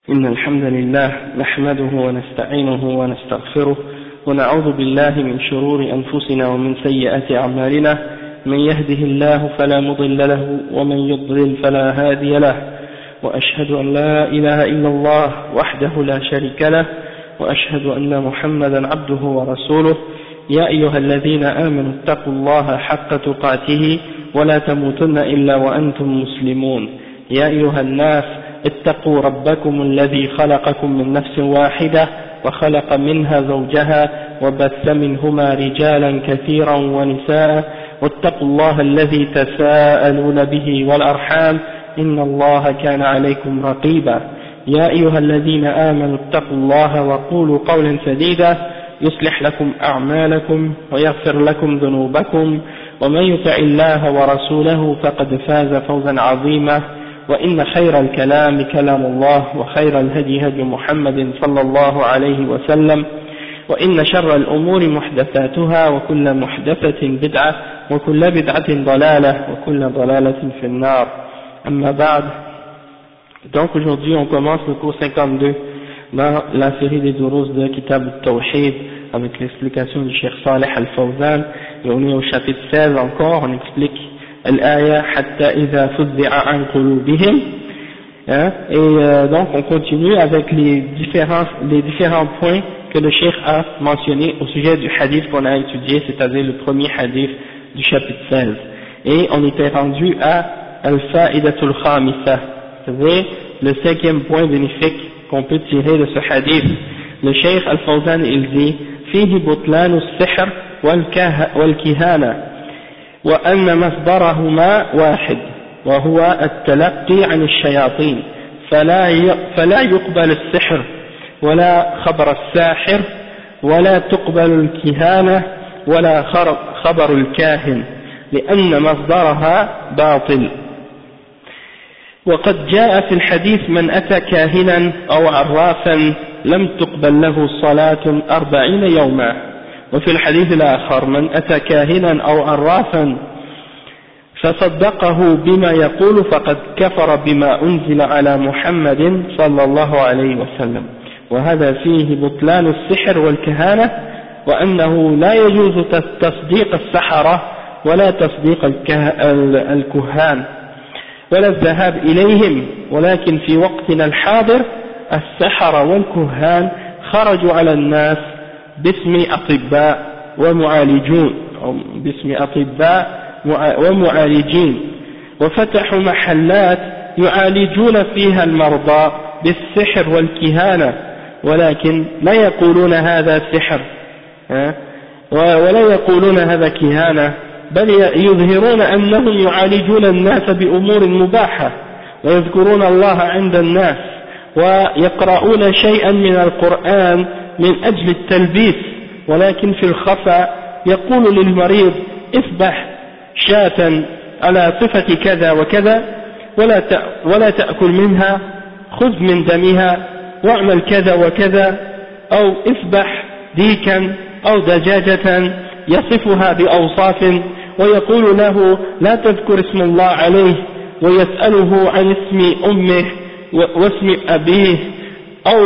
إن الحمد لله نحمده ونستعينه ونستغفره ونعوذ بالله من شرور أنفسنا ومن سيئات أعمالنا من يهده الله فلا مضل له ومن يضلل فلا هادي له وأشهد أن لا إله إلا الله وحده لا شريك له وأشهد أن محمدا عبده ورسوله يا أيها الذين آمنوا اتقوا الله حق تقاته ولا تموتن إلا وأنتم مسلمون يا أيها الناس اتقوا ربكم الذي خلقكم من نفس واحدة وخلق منها زوجها وبث منهما رجالا كثيرا ونساء واتقوا الله الذي تساءلون به والأرحام إن الله كان عليكم رقيبا يا أيها الذين آمنوا اتقوا الله وقولوا قولا سديدا يصلح لكم أعمالكم ويغفر لكم ذنوبكم ومن يطع الله ورسوله فقد فاز فوزا عظيما وإن خير الكلام كلام الله وخير الهدي هدي محمد صلى الله عليه وسلم وإن شر الأمور محدثاتها وكل محدثة بدعة وكل بدعة ضلالة وكل ضلالة في النار أما بعد. Donc aujourd'hui on commence le cours 52 dans la série des durus de Kitab al-Tawhid avec l'explication du Cheikh Saleh al-Fawzan, et on est au chapitre 16 encore. On explique الآية حتى إذا فزع عن قلوبهم, et donc on continue avec les différents points que le Cheikh a mentionnés au sujet du hadith qu'on a étudié, c'est-à-dire le premier hadith du chapitre 16, et on était rendu à al-fa'idatul khamisa, c'est-à-dire le cinquième point bénéfique qu'on peut tirer de ce hadith. Le Cheikh al-Fawzan il dit فيه بطلان السحر والكهانة وأن مصدرهما واحد وهو التلقي عن الشياطين فلا يقبل السحر ولا خبر الساحر ولا تقبل الكهانة ولا خبر الكاهن لأن مصدرها باطل. وقد جاء في الحديث من أتى كاهنا أو عرافا لم تقبل له صلاة 40 يوما. وفي الحديث الآخر من أتى كاهنا أو عرافا فصدقه بما يقول فقد كفر بما أنزل على محمد صلى الله عليه وسلم. وهذا فيه بطلان السحر والكهانة وأنه لا يجوز تصديق السحرة ولا تصديق الكهان ولا الذهاب إليهم، ولكن في وقتنا الحاضر السحرة والكهان خرجوا على الناس باسم أطباء ومعالجين وفتحوا محلات يعالجون فيها المرضى بالسحر والكهانة، ولكن لا يقولون هذا سحر ولا يقولون هذا كهانة، بل يظهرون أنهم يعالجون الناس بأمور مباحة ويذكرون الله عند الناس ويقرؤون شيئا من القرآن من أجل التلبيس، ولكن في الخفاء يقول للمريض اذبح شاة على صفة كذا وكذا ولا تأكل منها، خذ من دمها واعمل كذا وكذا، أو اذبح ديكا أو دجاجة يصفها بأوصاف ويقول له لا تذكر اسم الله عليه ويسأله عن اسم أمه واسم أبيه، أو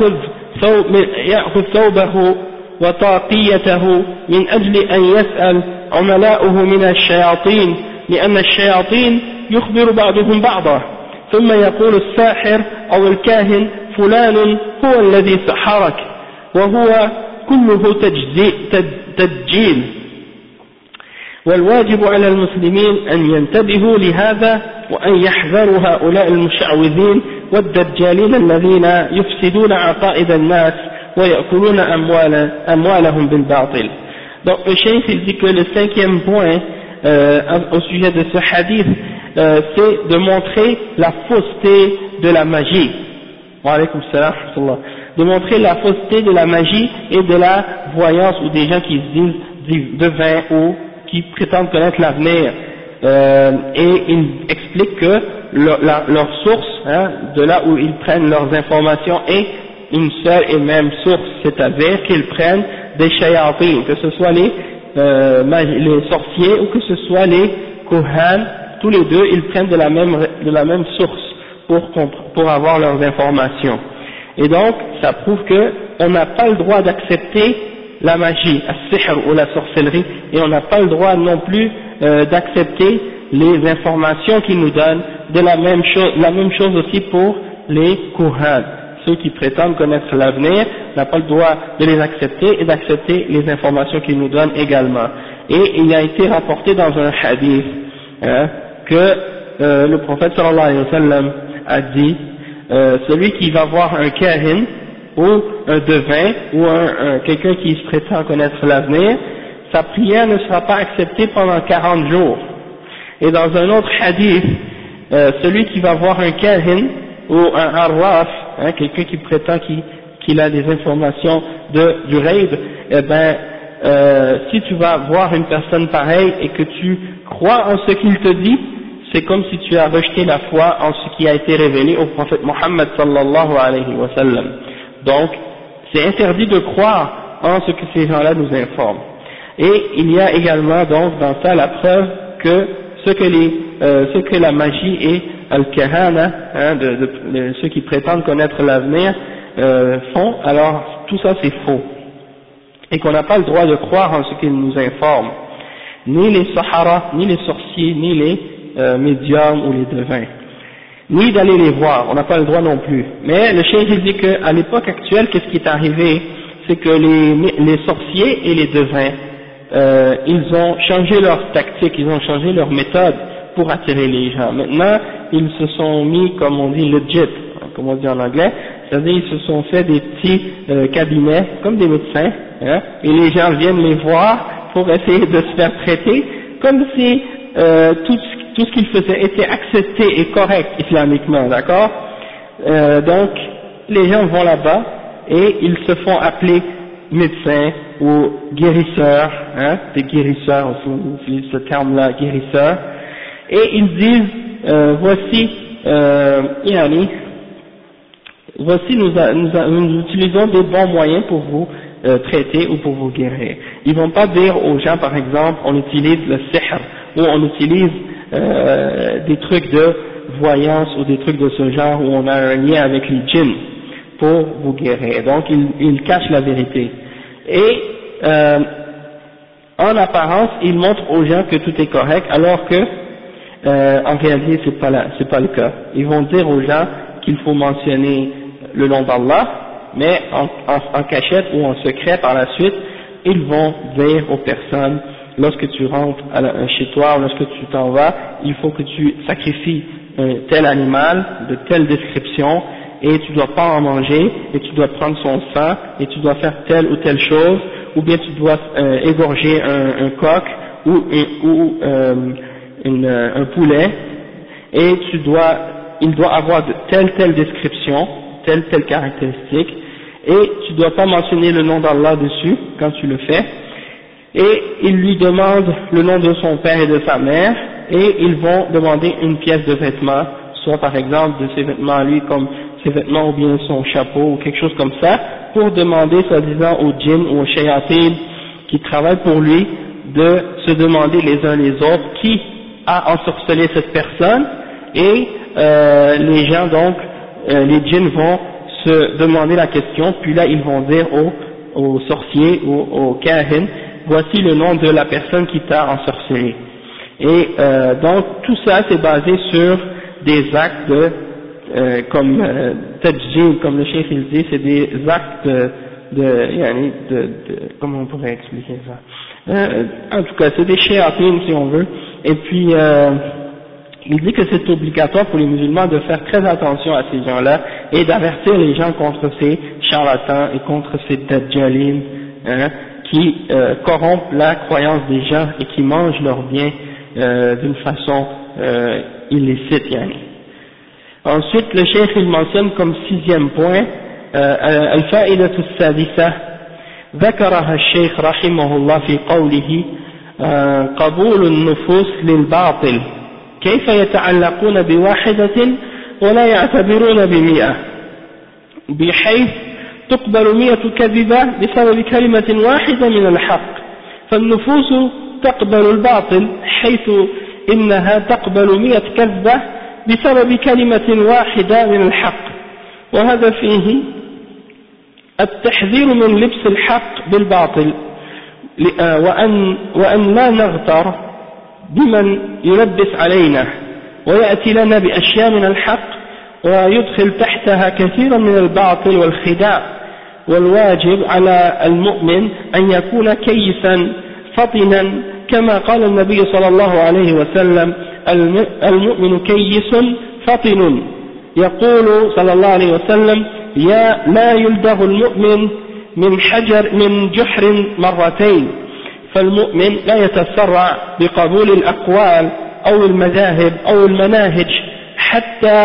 يأخذ ثوبه وطاقيته من أجل أن يسأل عملاؤه من الشياطين، لأن الشياطين يخبر بعضهم بعضا، ثم يقول الساحر أو الكاهن فلان هو الذي سحرك، وهو كله تدجيل. والواجب على المسلمين أن ينتبهوا لهذا وأن يحذروا هؤلاء المشعوذين والدجالين الذين يفسدون عقائد الناس ويأكلون أموالهم بالباطل. Donc le cheikh il dit que le cinquième point au sujet de ce hadith c'est de montrer la fausseté de la magie. Wa alaykum salam, de montrer la fausseté de la magie et de la voyance, ou des gens qui se disent devins ou qui prétendent connaître l'avenir, et ils expliquent que leur source, de là où ils prennent leurs informations, est une seule et même source, c'est-à-dire qu'ils prennent des shayatin, que ce soit les sorciers ou que ce soit les kohan, tous les deux ils prennent de la même source pour avoir leurs informations. Et donc, ça prouve que on n'a pas le droit d'accepter la magie, as-sihr ou la sorcellerie, et on n'a pas le droit non plus d'accepter les informations qu'ils nous donnent. De la même chose aussi pour les kuhan, ceux qui prétendent connaître l'avenir, on n'a pas le droit de les accepter et d'accepter les informations qu'ils nous donnent également. Et il a été rapporté dans un hadith que le prophète sallallahu alayhi wa sallam a dit celui qui va voir un kahin ou un devin ou quelqu'un qui se prétend connaître l'avenir, sa prière ne sera pas acceptée pendant 40 jours. Et dans un autre hadith, celui qui va voir un kahin ou un arraf, quelqu'un qui prétend qu'il a des informations du ghaib, eh ben si tu vas voir une personne pareille et que tu crois en ce qu'il te dit, c'est comme si tu as rejeté la foi en ce qui a été révélé au prophète Mohammed sallallahu alayhi wa sallam. Donc, c'est interdit de croire en ce que ces gens-là nous informent. Et il y a également donc dans ça la preuve que ce que la magie et al-kahana, ceux qui prétendent connaître l'avenir, font, alors tout ça c'est faux. Et qu'on n'a pas le droit de croire en ce qu'ils nous informent. Ni les sahara, ni les sorciers, ni les médiums ou les devins. Ni d'aller les voir, on n'a pas le droit non plus. Mais le cheikh il dit qu'à l'époque actuelle, qu'est-ce qui est arrivé? C'est que les sorciers et les devins, ils ont changé leur tactique, ils ont changé leur méthode pour attirer les gens. Maintenant, ils se sont mis, comme on dit, legit, comme on dit en anglais, c'est-à-dire ils se sont fait des petits cabinets, comme des médecins, et les gens viennent les voir pour essayer de se faire traiter, comme si tout ce qu'ils faisaient était accepté et correct islamiquement, d'accord? Donc, les gens vont là-bas et ils se font appeler médecins ou guérisseurs, des guérisseurs aussi, on utilise ce terme-là, guérisseurs, et ils disent, voici nous utilisons des bons moyens pour vous traiter ou pour vous guérir. Ils vont pas dire aux gens, par exemple, on utilise le sihr, ou on utilise des trucs de voyance ou des trucs de ce genre où on a un lien avec les djinns pour vous guérir. Donc ils cachent la vérité. Et en apparence, ils montrent aux gens que tout est correct, alors que en réalité c'est pas le cas. Ils vont dire aux gens qu'il faut mentionner le nom d'Allah, mais en cachette ou en secret par la suite, ils vont dire aux personnes, lorsque tu rentres chez toi, lorsque tu t'en vas, il faut que tu sacrifies un tel animal de telle description, et tu dois pas en manger, et tu dois prendre son sang, et tu dois faire telle ou telle chose, ou bien tu dois égorger un coq ou un poulet, et il doit avoir de telle description, telle caractéristique, et tu dois pas mentionner le nom d'Allah dessus quand tu le fais. Et ils lui demandent le nom de son père et de sa mère, et ils vont demander une pièce de vêtement, soit par exemple de ses vêtements à lui, comme ses vêtements ou bien son chapeau ou quelque chose comme ça, pour demander soi-disant aux djinns ou aux shayatin qui travaillent pour lui de se demander les uns les autres qui a ensorcelé cette personne, et les gens donc, les djinns vont se demander la question, puis là ils vont dire aux sorciers ou aux kahin, voici le nom de la personne qui t'a ensorcelé. Et donc tout ça c'est basé sur des actes comme tajjid, comme le cheikh il dit, c'est des actes comment on pourrait expliquer ça, en tout cas c'est des shayatines si on veut. Et puis il dit que c'est obligatoire pour les musulmans de faire très attention à ces gens-là et d'avertir les gens contre ces charlatans et contre ces dajjalines qui corrompent la croyance des gens et qui mangent leurs biens d'une façon illicite. Ensuite, le cheikh il mentionne comme sixième point al-fa'idatu as-sadisa ذكرها الشيخ رحمه الله في قوله قبول النفوس للباطل كيف يتعلقون بواحدة ولا يعتبرون ب100 بحيث تقبل 100 كذبة بسبب كلمة واحدة من الحق، فالنفوس تقبل الباطل حيث إنها تقبل 100 كذبة بسبب كلمة واحدة من الحق، وهذا فيه التحذير من لبس الحق بالباطل وأن لا نغتر بمن يلبس علينا ويأتي لنا بأشياء من الحق ويدخل تحتها كثيرا من الباطل والخداع. والواجب على المؤمن أن يكون كيسا فطنا كما قال النبي صلى الله عليه وسلم: المؤمن كيس فطن. يقول صلى الله عليه وسلم: لا يلدغ المؤمن من جحر مرتين. فالمؤمن لا يتسرع بقبول الأقوال أو المذاهب أو المناهج حتى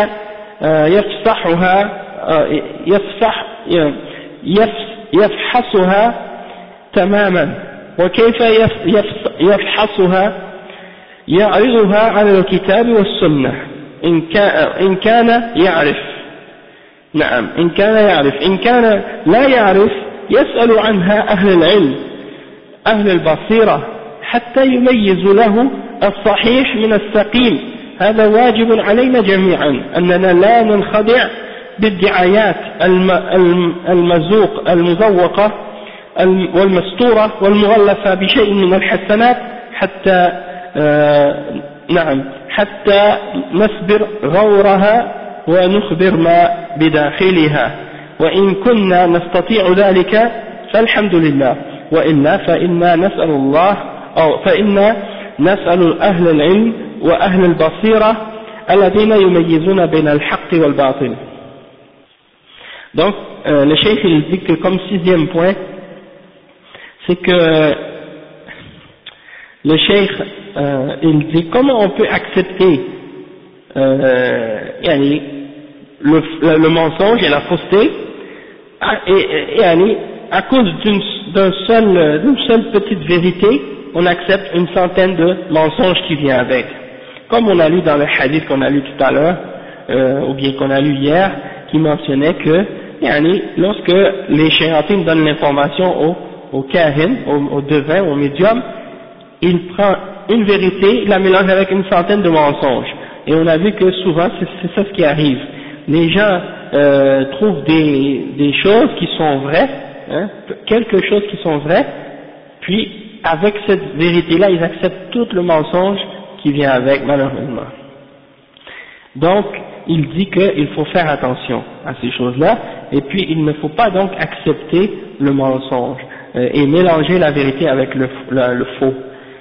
يفحصها تماما. وكيف يفحصها؟ يعرضها على الكتاب والسنة إن كان يعرف. نعم، إن كان يعرف. إن كان لا يعرف يسأل عنها أهل العلم أهل البصيرة حتى يميز له الصحيح من السقيم. هذا واجب علينا جميعا، أننا لا ننخدع بالدعايات المزوقة والمستورة والمغلفة بشيء من الحسنات حتى نسبر غورها ونخبر ما بداخلها. وإن كنا نستطيع ذلك فالحمد لله، وإلا فإنا نسأل أهل العلم وأهل البصيرة الذين يميزون بين الحق والباطل. Donc, le cheikh il dit que comme sixième point, c'est que le cheikh il dit comment on peut accepter le mensonge et la fausseté à cause d'une seule petite vérité, on accepte une centaine de mensonges qui viennent avec. Comme on a lu dans le hadith qu'on a lu tout à l'heure, ou bien qu'on a lu hier, qui mentionnait que lorsque les shayatines donnent l'information au kahin, au devin, au médium, il prend une vérité, il la mélange avec une centaine de mensonges. Et on a vu que souvent c'est ça ce qui arrive. Les gens trouvent des choses qui sont vraies, quelque chose qui sont vraies, puis avec cette vérité-là, ils acceptent tout le mensonge qui vient avec, malheureusement. Donc, il dit qu'il faut faire attention à ces choses-là, et puis il ne faut pas donc accepter le mensonge et mélanger la vérité avec le faux.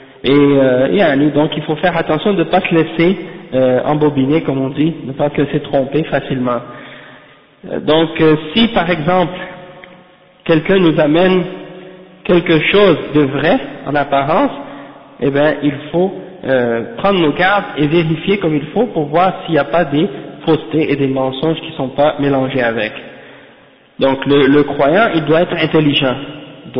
Et donc il faut faire attention de ne pas se laisser embobiner, comme on dit, de ne pas se laisser tromper facilement. Donc si par exemple quelqu'un nous amène quelque chose de vrai en apparence, eh bien il faut prendre nos gardes et vérifier comme il faut pour voir s'il n'y a pas des faussetés et des mensonges qui ne sont pas mélangés avec. Donc le croyant, il doit être intelligent, il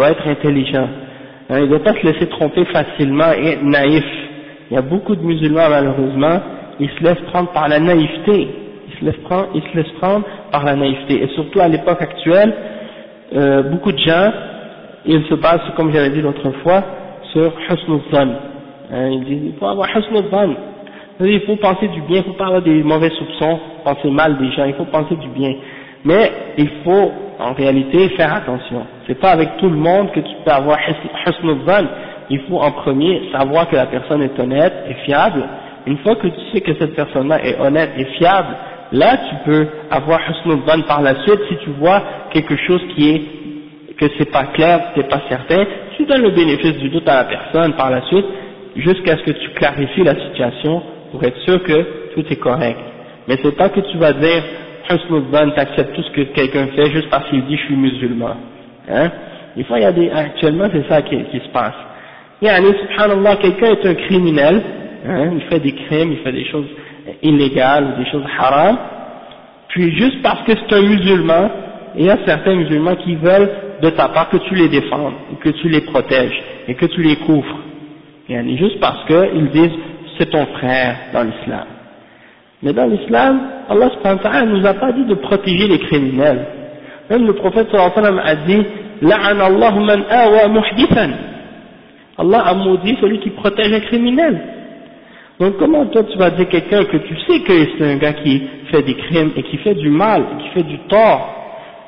ne doit pas se laisser tromper facilement et être naïf. Il y a beaucoup de musulmans malheureusement, ils se laissent prendre par la naïveté, ils se laissent prendre par la naïveté, et surtout à l'époque actuelle, beaucoup de gens, ils se basent, comme j'avais dit l'autre fois, sur husnul dhann. Ils disent, il faut avoir husnul dhann, il faut penser du bien, il ne faut pas avoir des mauvais soupçons, penser mal des gens, il faut penser du bien. Mais il faut en réalité faire attention. C'est pas avec tout le monde que tu peux avoir husnul dhann. Il faut en premier savoir que la personne est honnête et fiable. Une fois que tu sais que cette personne-là est honnête et fiable, là tu peux avoir husnul dhann par la suite. Si tu vois quelque chose que c'est pas clair, que t'es pas certain, tu donnes le bénéfice du doute à la personne par la suite, jusqu'à ce que tu clarifies la situation pour être sûr que tout est correct. Mais c'est pas que tu vas dire husnul dhann, t'acceptes tout ce que quelqu'un fait juste parce qu'il dit je suis musulman. Des fois actuellement c'est ça qui se passe. Subhanallah, quelqu'un est un criminel, il fait des crimes, il fait des choses illégales ou des choses haram, puis juste parce que c'est un musulman, il y a certains musulmans qui veulent de ta part que tu les défendes, que tu les protèges et que tu les couvres. Juste parce qu'ils disent c'est ton frère dans l'islam. Mais dans l'islam, Allah subhanahu wa ta'ala nous a pas dit de protéger les criminels. Même le prophète sallallahu alayhi wa sallam a dit la'ana Allahu man awa muhdithan. Allah a maudit celui qui protège un criminel. Donc comment toi tu vas dire quelqu'un que tu sais que c'est un gars qui fait des crimes et qui fait du mal, et qui fait du tort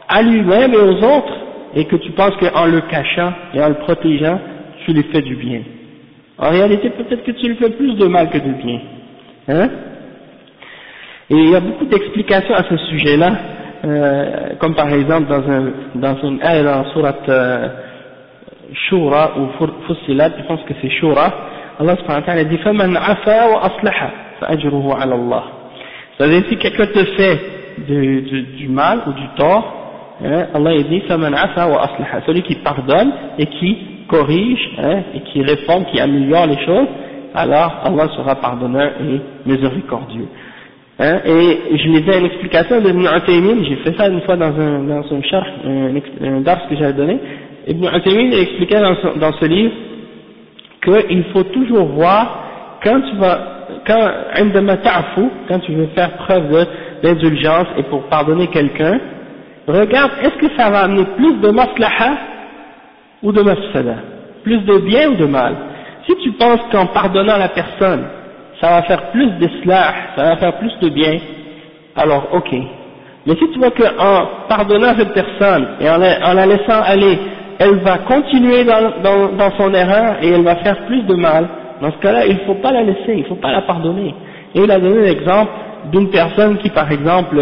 à lui-même et aux autres, et que tu penses qu'en le cachant et en le protégeant, tu lui fais du bien. En réalité, peut-être que tu lui fais plus de mal que de bien. Hein? Et il y a beaucoup d'explications à ce sujet-là, comme par exemple dans une ayah dans surat Shura ou Fussilat, je pense que c'est Shura, Allah subhanahu wa ta'ala dit فَمَنْ عَفَا وَأَصْلَحَ فَأَجْرُهُ عَلَى اللَّهِ. C'est-à-dire si quelqu'un te fait du mal ou du tort, hein, Allah il dit فَمَنْ عَفَا وَأَصْلَحَ, celui qui pardonne et qui corrige, hein, et qui réforme, qui améliore les choses, alors Allah sera pardonneur et miséricordieux. Hein, et je lisais une explication d'Ibn Uthaymin, j'ai fait ça une fois dans un sharh, un dars que j'avais donné. Ibn Uthaymin expliquait dans ce livre qu'il faut toujours voir quand tu veux faire preuve d'indulgence et pour pardonner quelqu'un, regarde est-ce que ça va amener plus de maslaha ou de mafsada, plus de bien ou de mal. Si tu penses qu'en pardonnant la personne ça va faire plus d'islah, ça va faire plus de bien, alors ok. Mais si tu vois qu'en pardonnant cette personne et en la laissant aller, elle va continuer dans son erreur et elle va faire plus de mal, dans ce cas-là, il ne faut pas la laisser, il ne faut pas la pardonner. Et il a donné l'exemple d'une personne qui, par exemple,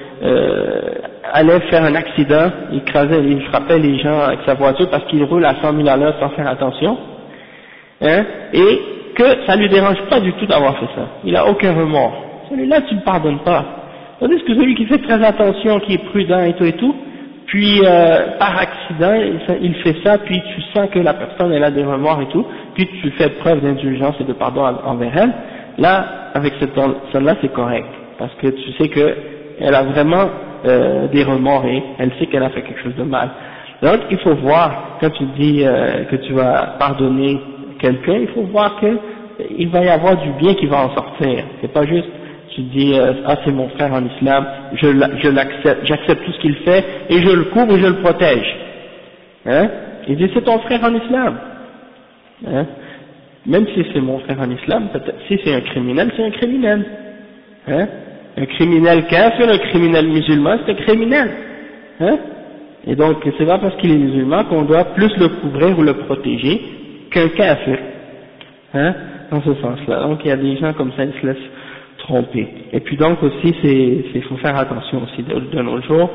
allait faire un accident, il frappait les gens avec sa voiture parce qu'il roule à 100 000 à l'heure sans faire attention, hein, et que ça lui dérange pas du tout d'avoir fait ça, il a aucun remords. Celui-là tu ne le pardonnes pas. Tandis que celui qui fait très attention, qui est prudent et tout, puis par accident il fait ça, puis tu sens que la personne elle a des remords et tout, puis tu fais preuve d'indulgence et de pardon envers elle, là avec cette personne-là c'est correct, parce que tu sais que elle a vraiment des remords et elle sait qu'elle a fait quelque chose de mal. Donc il faut voir, quand tu dis que tu vas pardonner quelqu'un, il faut voir que il va y avoir du bien qui va en sortir. C'est pas juste tu dis ah c'est mon frère en islam, j'accepte tout ce qu'il fait et je le couvre et je le protège. Hein? Il dit c'est ton frère en islam. Hein? Même si c'est mon frère en islam, peut-être si c'est un criminel, c'est un criminel. Hein? Un criminel kafir, un criminel musulman, c'est un criminel. Hein? Et donc c'est pas parce qu'il est musulman qu'on doit plus le couvrir ou le protéger qu'un kafir, hein, dans ce sens-là. Donc il y a des gens comme ça, ils se laissent tromper. Et puis donc aussi, faut faire attention aussi de nos jours.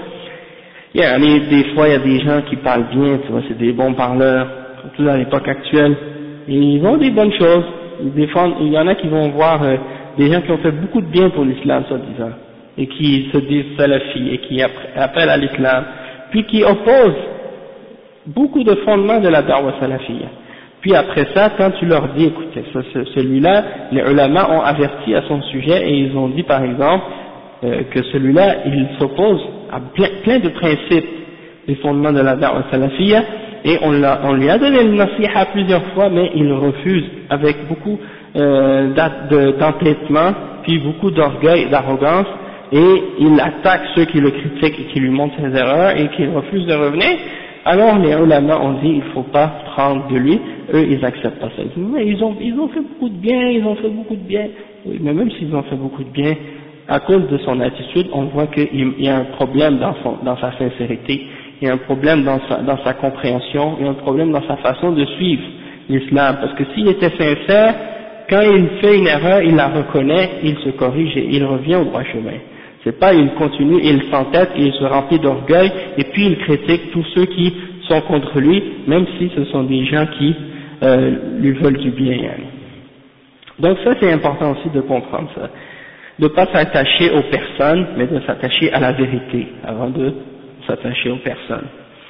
Des fois il y a des gens qui parlent bien, tu vois, c'est des bons parleurs, surtout dans l'époque actuelle, et ils ont des bonnes choses. Il y en a qui vont voir des gens qui ont fait beaucoup de bien pour l'islam, soi-disant, et qui se disent salafis, et qui appellent à l'islam, puis qui opposent beaucoup de fondements de la da'wa salafiyya. Puis après ça, quand tu leur dis, écoutez, celui-là, les ulama ont averti à son sujet et ils ont dit par exemple que celui-là, il s'oppose à plein de principes des fondements de la da'wa salafiyya et on lui a donné le nasiha plusieurs fois, mais il refuse avec beaucoup d'entêtement, puis beaucoup d'orgueil et d'arrogance, et il attaque ceux qui le critiquent et qui lui montrent ses erreurs et qui refusent de revenir. Alors les ulama ont dit il faut pas prendre de lui, eux ils acceptent pas ça. Ils disent mais ils ont fait beaucoup de bien, ils ont fait beaucoup de bien. Oui, mais même s'ils ont fait beaucoup de bien, à cause de son attitude, on voit qu'il y a un problème dans sa sincérité, il y a un problème dans sa compréhension, il y a un problème dans sa façon de suivre l'islam. Parce que s'il était sincère, quand il fait une erreur, il la reconnaît, il se corrige et il revient au droit chemin. C'est pas il continue, il s'entête, il se remplit d'orgueil et puis il critique tous ceux qui sont contre lui, même si ce sont des gens qui lui veulent du bien. Donc ça c'est important aussi de comprendre ça, de ne pas s'attacher aux personnes, mais de s'attacher à la vérité avant de s'attacher aux personnes.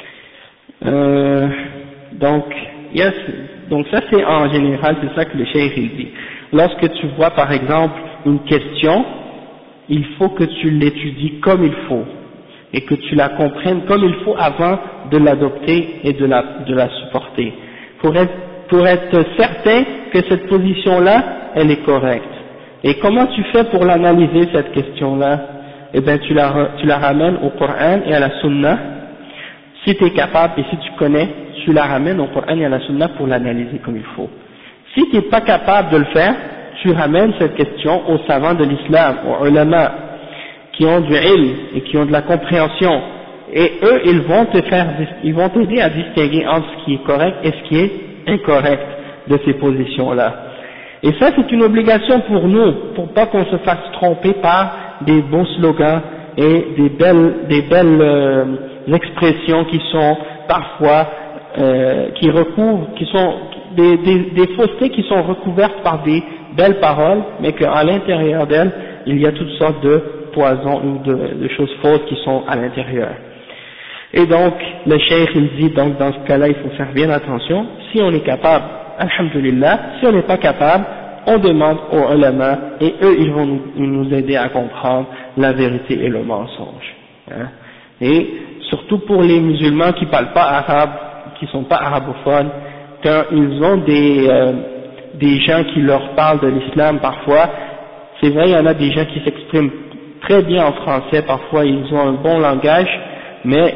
Donc ça c'est en général, c'est ça que le cheikh il dit. Lorsque tu vois par exemple une question, il faut que tu l'étudies comme il faut et que tu la comprennes comme il faut avant de l'adopter et de la supporter pour être certain que cette position-là elle est correcte. Et comment tu fais pour l'analyser cette question-là? Eh bien tu la ramènes au Coran et à la Sunna. Si tu es capable et si tu connais, tu la ramènes au Coran et à la Sunna pour l'analyser comme il faut. Si tu n'es pas capable de le faire, tu ramènes cette question aux savants de l'islam, aux ulama, qui ont du ilm et qui ont de la compréhension, et eux ils vont t'aider à distinguer entre ce qui est correct et ce qui est incorrect de ces positions-là. Et ça c'est une obligation pour nous, pour pas qu'on se fasse tromper par des beaux slogans et des belles expressions qui sont parfois qui sont des faussetés qui sont recouvertes par des belles paroles, mais qu'à l'intérieur d'elles il y a toutes sortes de poisons ou de choses fausses qui sont à l'intérieur. Et donc le cheikh il dit donc dans ce cas-là il faut faire bien attention. Si on est capable, alhamdulillah, si on n'est pas capable, on demande aux ulama et eux ils vont nous aider à comprendre la vérité et le mensonge. Hein. Et surtout pour les musulmans qui parlent pas arabe, qui sont pas arabophones, quand ils ont des gens qui leur parlent de l'islam parfois, c'est vrai il y en a des gens qui s'expriment très bien en français, parfois ils ont un bon langage, mais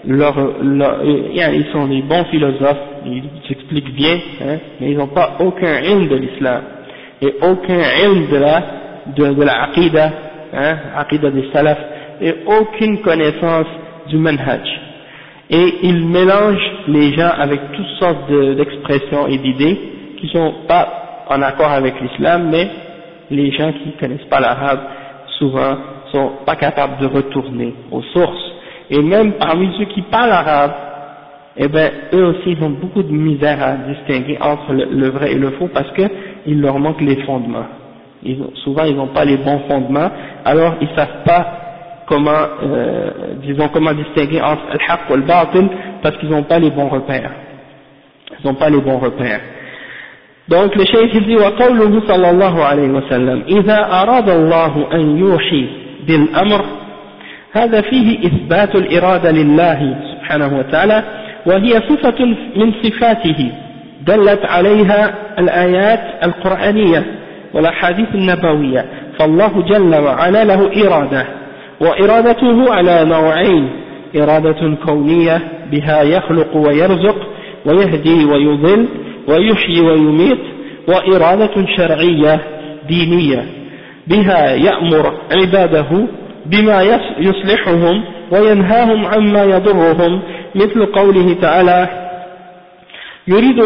ils sont des bons philosophes, ils s'expliquent bien, hein, mais ils n'ont pas aucun ilm de l'islam et aucun ilm de la aqidah, hein, aqidah des salaf, et aucune connaissance du manhaj. Et ils mélangent les gens avec toutes sortes d'expressions et d'idées qui sont pas en accord avec l'islam, mais les gens qui connaissent pas l'arabe souvent sont pas capables de retourner aux sources. Et même parmi ceux qui parlent arabe, eh ben eux aussi ils ont beaucoup de misère à distinguer entre le vrai et le faux parce que il leur manque les fondements. Souvent ils n'ont pas les bons fondements, alors ils savent pas comment distinguer entre al-haqq et al-batil parce qu'ils n'ont pas les bons repères. Ils n'ont pas les bons repères. Donc le cheikh dit وقوله صلى الله عليه وسلم إذا أراد الله أن يوحي بالأمر هذا فيه إثبات الإرادة لله سبحانه وتعالى وهي صفة من صفاته دلت عليها الآيات القرآنية والأحاديث النبوية فالله جل وعلا له إرادة وإرادته على نوعين إرادة كونية بها يخلق ويرزق ويهدي ويضل ويحيي ويميت وإرادة شرعية دينية بها يأمر عباده بما يصلحهم وينهاهم عما يضرهم مثل قوله تعالى يريد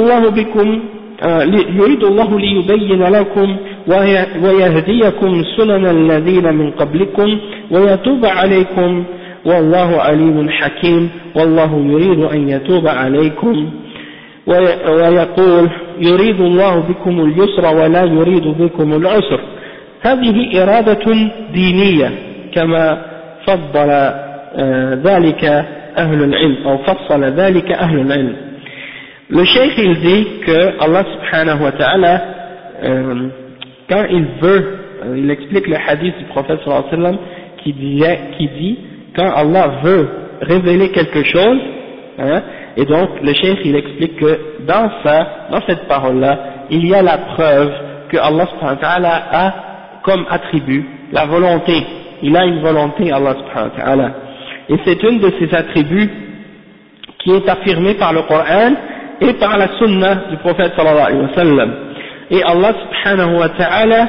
الله ليبين لكم ويهديكم سنن الذين من قبلكم ويتوب عليكم والله عليم حكيم والله يريد أن يتوب عليكم ويقول يريد الله بكم اليسر ولا يريد بكم العسر هذه إرادة دينية كما فضل ذلك أهل العلم أو فصل ذلك أهل العلم. Le cheikh il dit que Allah subhanahu wa ta'ala quand il veut, il explique le hadith du prophète sallallahu alayhi wa sallam qui dit quand Allah veut révéler quelque chose, hein, et donc le cheikh il explique que dans cette parole là il y a la preuve que Allah subhanahu wa ta'ala a comme attribut la volonté. Il a une volonté, Allah subhanahu wa ta'ala, et c'est une de ses attributs qui est affirmée par le Coran et par la sunna du prophète sallallahu alayhi wa sallam. Et Allah subhanahu wa ta'ala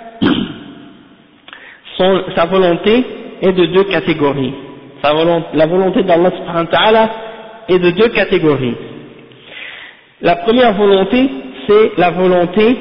sa volonté est de deux catégories. La volonté d'Allah subhanahu wa ta'ala est de deux catégories. La première volonté, c'est la volonté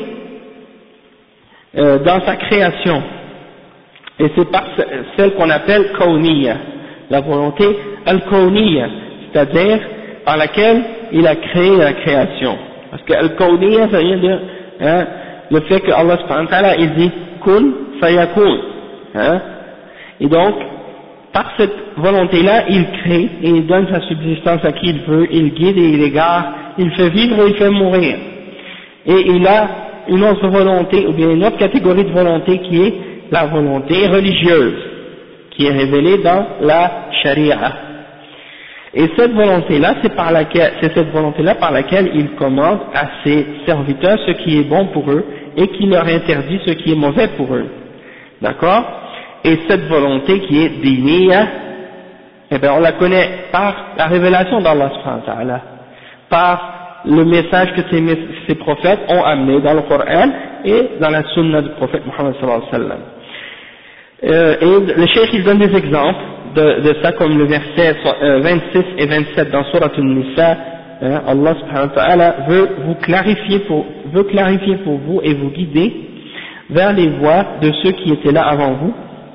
dans sa création, et c'est par celle qu'on appelle kawniyya, la volonté al-kawniyya, c'est-à-dire par laquelle il a créé la création. Parce que al-kawniyya, ça vient de le fait que Allah subhanahu wa ta'ala il dit kun fayakun, hein, et donc par cette volonté-là, il crée et il donne sa subsistance à qui il veut, il guide et il égare, il fait vivre et il fait mourir. Et il a une autre volonté, ou bien une autre catégorie de volonté qui est la volonté religieuse, qui est révélée dans la charia. Et cette volonté-là, c'est cette volonté-là par laquelle il commande à ses serviteurs ce qui est bon pour eux et qui leur interdit ce qui est mauvais pour eux. D'accord? Et cette volonté qui est diniya, eh bien on la connaît par la révélation d'Allah subhanahu wa ta'ala, par le message que ces prophètes ont amené dans le Coran et dans la sunna du prophète Muhammad sallallahu alayhi wa sallam. Et le cheikh il donne des exemples de ça comme le verset 26 et 27 dans Surat An-Nisa. Allah subhanahu wa ta'ala veut clarifier pour vous et vous guider vers les voies de ceux qui étaient là avant vous,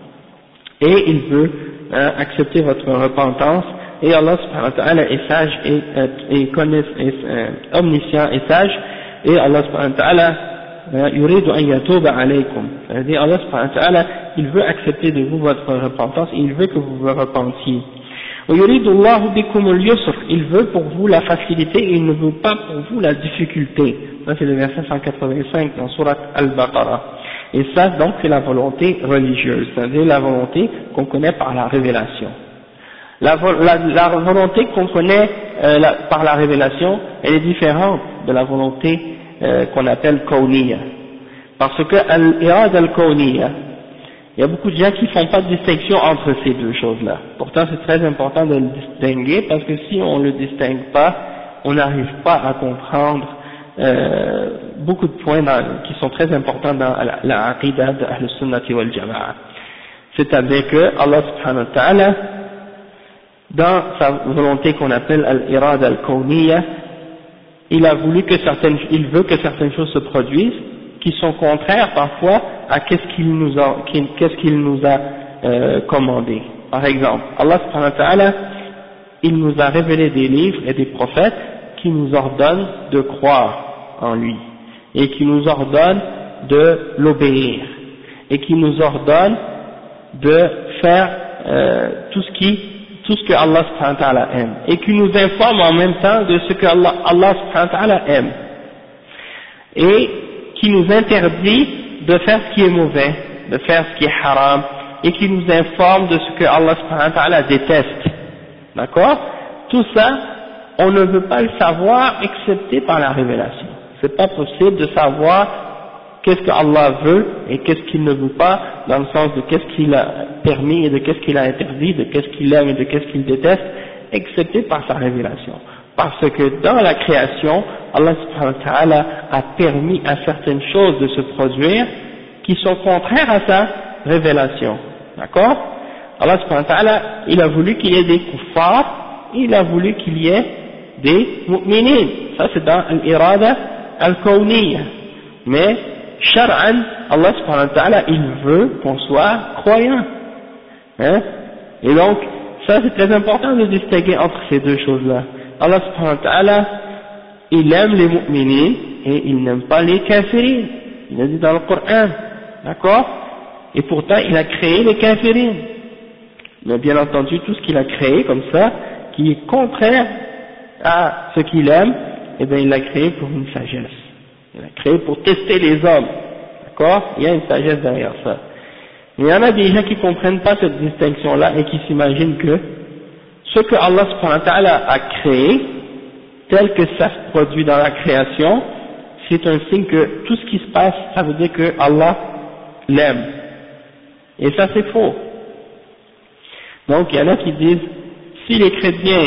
et il veut accepter votre repentance, et Allah subhanahu wa ta'ala est sage et omniscient et sage, et Allah subhanahu wa ta'ala yuridu an yatuba alaykum, c'est-à-dire Allah subhanahu wa ta'ala il veut accepter de vous votre repentance et il veut que vous vous repentiez. ويريد الله بكم اليسر, il veut pour vous la facilité et il ne veut pas pour vous la difficulté. Ça c'est le verset 185 dans Surat Al-Baqarah. Et ça donc c'est la volonté religieuse, c'est-à-dire la volonté qu'on connaît par la révélation. La volonté qu'on connaît par la révélation, elle est différente de la volonté qu'on appelle kawniyya. Parce que al-irada al-kawniyya, il y a beaucoup de gens qui ne font pas de distinction entre ces deux choses-là. Pourtant, c'est très important de le distinguer, parce que si on ne le distingue pas, on n'arrive pas à comprendre beaucoup de points qui sont très importants dans la aqidah de Ahl-Sunnati wal Jama'a. C'est-à-dire que Allah subhanahu wa ta'ala, dans sa volonté qu'on appelle al-irada al-kawniyya, il veut que certaines choses se produisent, qui sont contraires parfois à qu'est-ce qu'il nous a commandé. Par exemple, Allah subhanahu wa ta'ala, il nous a révélé des livres et des prophètes qui nous ordonnent de croire en lui, et qui nous ordonnent de l'obéir, et qui nous ordonnent de faire tout ce que Allah subhanahu wa ta'ala aime, et qui nous informe en même temps de ce que Allah subhanahu wa ta'ala aime, et qui nous interdit de faire ce qui est mauvais, de faire ce qui est haram, et qui nous informe de ce que Allah subhanahu wa ta'ala déteste. D'accord? Tout ça, on ne veut pas le savoir excepté par la révélation. C'est pas possible de savoir qu'est-ce que Allah veut et qu'est-ce qu'il ne veut pas, dans le sens de qu'est-ce qu'il a permis et de qu'est-ce qu'il a interdit, de qu'est-ce qu'il aime et de qu'est-ce qu'il déteste, excepté par sa révélation. Parce que dans la création, Allah subhanahu wa ta'ala a permis à certaines choses de se produire qui sont contraires à sa révélation. D'accord? Allah subhanahu wa ta'ala, il a voulu qu'il y ait des kuffars, il a voulu qu'il y ait des mu'minin. Ça c'est dans l'irada al-kawniyya. Mais, shar'an, Allah subhanahu wa ta'ala, il veut qu'on soit croyant. Hein? Et donc, ça c'est très important de distinguer entre ces deux choses-là. Allah subhanahu wa ta'ala, il aime les mu'minin et il n'aime pas les kafirin. Il a dit dans le Coran, d'accord? Et pourtant il a créé les kafirin. Mais bien entendu, tout ce qu'il a créé comme ça, qui est contraire à ce qu'il aime, eh bien il l'a créé pour une sagesse. Il l'a créé pour tester les hommes. D'accord? Il y a une sagesse derrière ça. Mais il y en a des gens qui ne comprennent pas cette distinction-là et qui s'imaginent que ce que Allah subhanahu wa ta'ala a créé, tel que ça se produit dans la création, c'est un signe que tout ce qui se passe, ça veut dire que Allah l'aime. Et ça c'est faux. Donc il y en a qui disent, si les chrétiens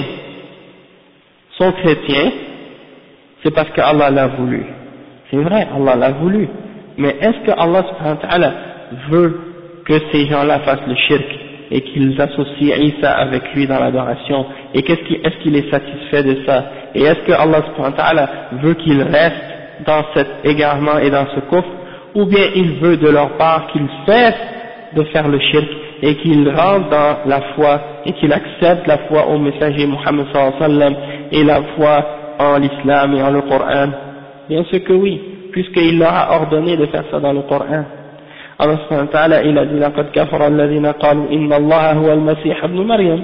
sont chrétiens, c'est parce que Allah l'a voulu. C'est vrai, Allah l'a voulu. Mais est-ce que Allah subhanahu wa ta'ala veut que ces gens-là fassent le shirk et qu'ils associent Isa avec lui dans l'adoration, et est-ce qu'il est satisfait de ça, et est-ce que Allah subhanahu wa ta'ala veut qu'ils restent dans cet égarement et dans ce kufr, ou bien il veut de leur part qu'ils cessent de faire le shirk et qu'ils rentrent dans la foi et qu'ils acceptent la foi au messager Muhammad sallallahu alayhi wa sallam et la foi en l'islam et en le Coran? Bien sûr que oui, puisqu'il leur a ordonné de faire ça dans le Coran. Allah subhanahu wa ta'ala, il a dit لَقَدْ كَفَرَ الَّذِينَ قَالُوا إِنَّ اللَّهَ هُوَ الْمَسِيحَ ابْنُ مَرْيَمَ.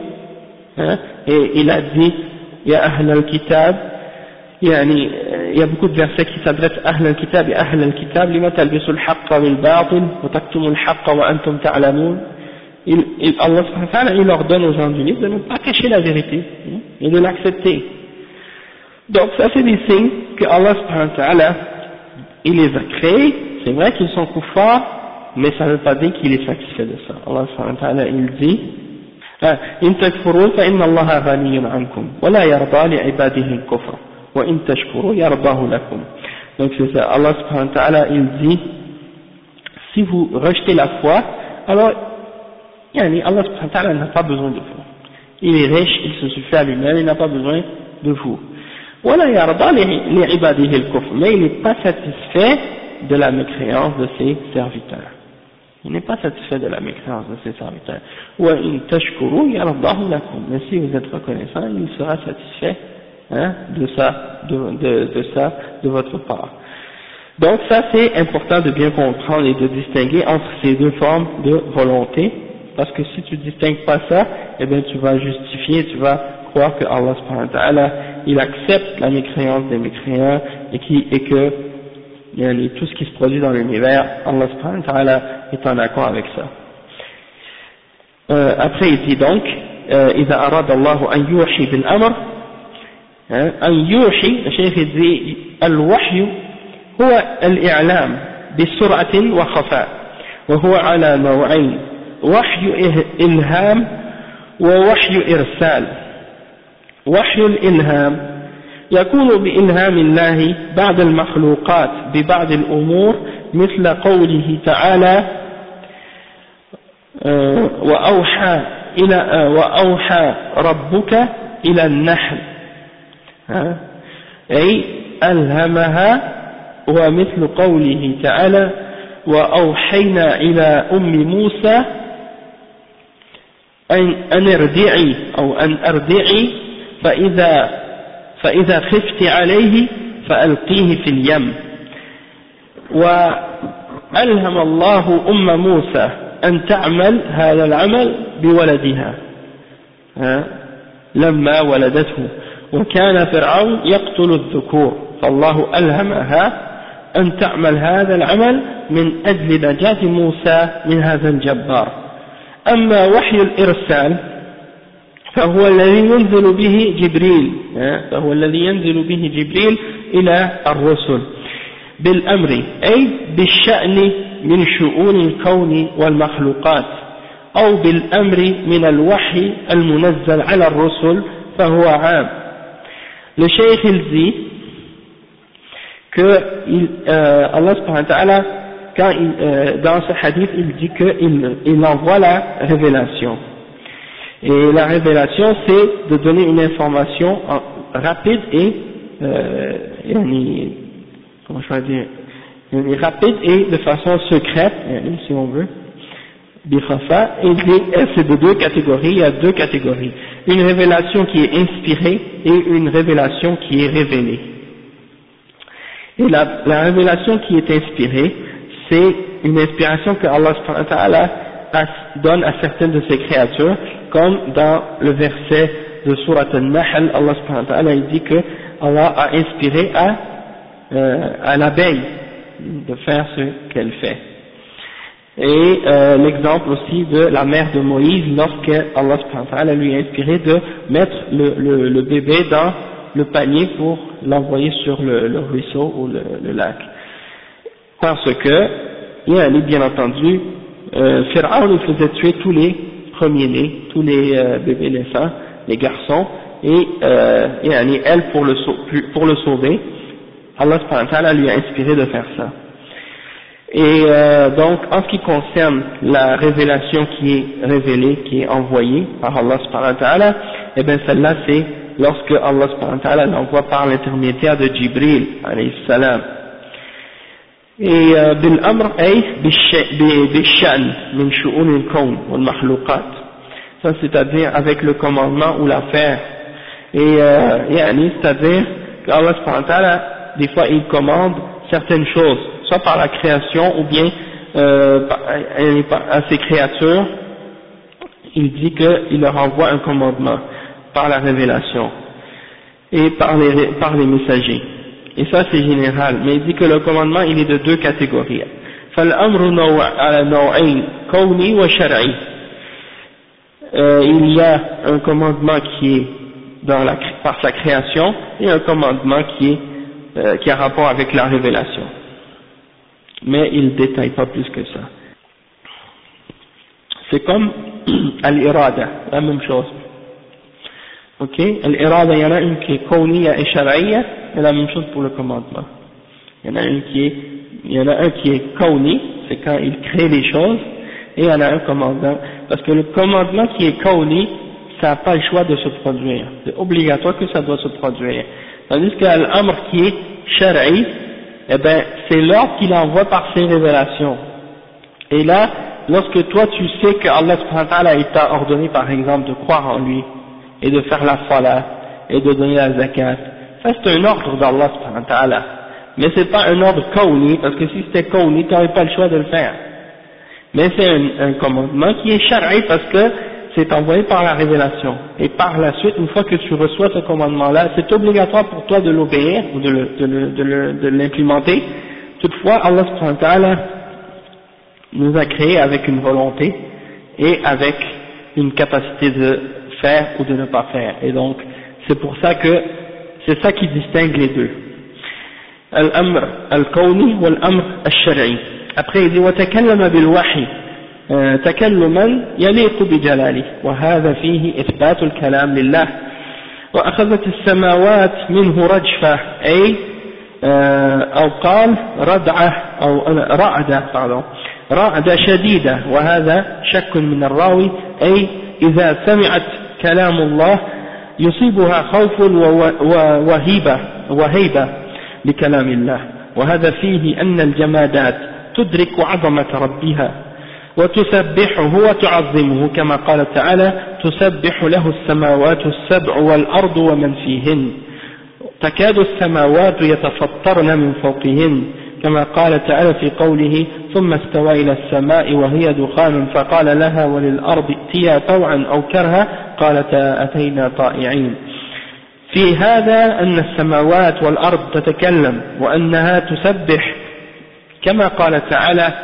Et il a dit يَا أَهْلَ الْكِتَابِ, يعني il y a beaucoup de versets qui s'adressent à أهل الكتاب يا أهل الكتاب لما تلبسوا الحق بالباطل وتكتموا الحق وأنتم تعلمون. Allah subhanahu wa ta'ala, il ordonne aux gens du livre de ne pas cacher la vérité et de l'accepter. Donc ça c'est des signes que Allah subhanahu wa ta'ala, il les a créés. C'est vrai qu'ils sont kuffars, mais ça ne veut pas dire qu'il est satisfait de ça. Allah subhanahu wa ta'ala, il dit إن تكفروا فإن الله غني عنكم ولا يرضى لعباده الكفر وإن تشكروا يرضاه لكم. Donc c'est ça, Allah subhanahu wa ta'ala, il dit, si vous rejetez la foi, alors Yani Allah subhanahu wa ta'ala n'a pas besoin de vous. Il est riche, il se suffit à lui-même, il n'a pas besoin de vous. ولا يرضى لعباده الكفر, mais il n'est pas satisfait de la mécréance de ses serviteurs. Il n'est pas satisfait de la mécréance de ses serviteurs. وإن تشكروا يرضاه لكم, mais si vous êtes reconnaissant, il sera satisfait de ça de votre part. Donc ça c'est important de bien comprendre et de distinguer entre ces deux formes de volonté, parce que si tu distingues pas ça, eh bien tu vas justifier, tu vas croire que Allah subhanahu wa ta'ala il accepte la mécréance des mécréants et que tout ce qui se produit dans l'univers, Allah subhanahu wa ta'ala est en accord avec ça. Après il dit donc إذا أراد الله أن يوحي بالأمر أن يوحي, الشيخ dit الوحي هو الإعلام بسرعة وخفاء, وهو على نوعين, وحي إلهام ووحي إرسال. وحي الإلهام يكون بإلهام الله بعد المخلوقات ببعض الأمور, مثل قوله تعالى وأوحى ربك إلى النحل, أي ألهمها, ومثل قوله تعالى وأوحينا إلى أم موسى أن ارضعي أو أن أرضعي فإذا خفت عليه فألقيه في اليم. وألهم الله أم موسى أن تعمل هذا العمل بولدها لما ولدته, وكان فرعون يقتل الذكور, فالله ألهمها أن تعمل هذا العمل من أجل نجاة موسى من هذا الجبار. أما وحي الإرسال فهو الذي ينزل به جبريل إلى الرسل بالأمر, أي بالشأن من شؤون الكون والمخلوقات, أو بالأمر من الوحي المنزل على الرسل, فهو عام. Le cheikh il dit que Allah subhanahu wa ta'ala, dans ce hadith il dit qu'il envoie la révélation, et la révélation c'est de donner une information rapide et comment je vais dire, rapide et de façon secrète, si on veut, bikhafa, et c'est de deux catégories. Il y a deux catégories, une révélation qui est inspirée et une révélation qui est révélée. Et la révélation qui est inspirée, c'est une inspiration que Allah subhanahu wa ta'ala donne à certaines de ses créatures, comme dans le verset de Surat Al-Nahl, Allah subhanahu wa ta'ala il dit que Allah a inspiré à l'abeille de faire ce qu'elle fait. Et l'exemple aussi de la mère de Moïse, lorsque Allah subhanahu wa ta'ala lui a inspiré de mettre le bébé dans le panier pour l'envoyer sur le ruisseau ou le lac. Parce que, bien entendu, Pharaon il faisait tuer tous les premiers-nés, tous les bébés naissants, les garçons, et elle pour le sauver, Allah subhanahu wa ta'ala lui a inspiré de faire ça. Et donc en ce qui concerne la révélation qui est révélée, qui est envoyée par Allah subhanahu wa ta'ala, et bien celle-là c'est lorsque Allah subhanahu wa ta'ala l'envoie par l'intermédiaire de Jibril alayhi salam. Et بالأمر أي بالشأن من شؤون الكون والمخلوقات, ça c'est-à-dire avec le commandement ou l'affaire, et c'est-à-dire que Allah subhanahu wa ta'ala des fois il commande certaines choses, soit par la création ou bien à ses créatures, il dit qu'il leur envoie un commandement par la révélation et par les messagers. Et ça c'est général, mais il dit que le commandement il est de deux catégories. فالأمر على نوعين كوني وشرعي. Il y a un commandement qui est par sa création et un commandement qui a rapport avec la révélation. Mais il ne détaille pas plus que ça. C'est comme al-irada, la même chose. Ok, al-irada, il y en a une qui est kawniya et shar'iyya, et la même chose pour le commandement. Il y en a un qui est kawni, c'est quand il crée les choses, et il y en a un commandement, parce que le commandement qui est kauni, ça n'a pas le choix de se produire, c'est obligatoire que ça doit se produire, tandis que l'amr qui est shar'i, eh ben c'est l'ordre qu'il envoie par ses révélations, et là, lorsque toi tu sais que Allah subhanahu wa ta'ala il t'a ordonné par exemple de croire en lui, et de faire la salat, et de donner la zakat, ça c'est un ordre d'Allah subhanahu wa ta'ala, mais c'est pas un ordre kauni, parce que si c'était kauni, tu n'aurais pas le choix de le faire. Mais c'est un commandement qui est shar'i parce que c'est envoyé par la révélation. Et par la suite, une fois que tu reçois ce commandement-là, c'est obligatoire pour toi de l'obéir ou de l'implémenter. Toutefois, Allah subhanahu wa ta'ala nous a créés avec une volonté et avec une capacité de faire ou de ne pas faire. Et donc, c'est pour ça que c'est ça qui distingue les deux. Al-amr al-kawni wal-amr al-shar'i. Après il dit وتكلم بالوحي تكلما يليق بجلاله وهذا فيه إثبات الكلام لله وأخذت السماوات منه رجفة أي أو قال ردعة أو رعدة شديدة وهذا شك من الراوي أي إذا سمعت كلام الله يصيبها خوف وهيبة لكلام الله وهذا فيه أن الجمادات تدرك عظمة ربها وتسبحه وتعظمه كما قال تعالى تسبح له السماوات السبع والأرض ومن فيهن تكاد السماوات يتفطرن من فوقهن كما قال تعالى في قوله ثم استوى إلى السماء وهي دخان فقال لها وللأرض ائتيا طوعا أو كرها قالتا أتينا طائعين. في هذا أن السماوات والأرض تتكلم وأنها تسبح كما قال تعالى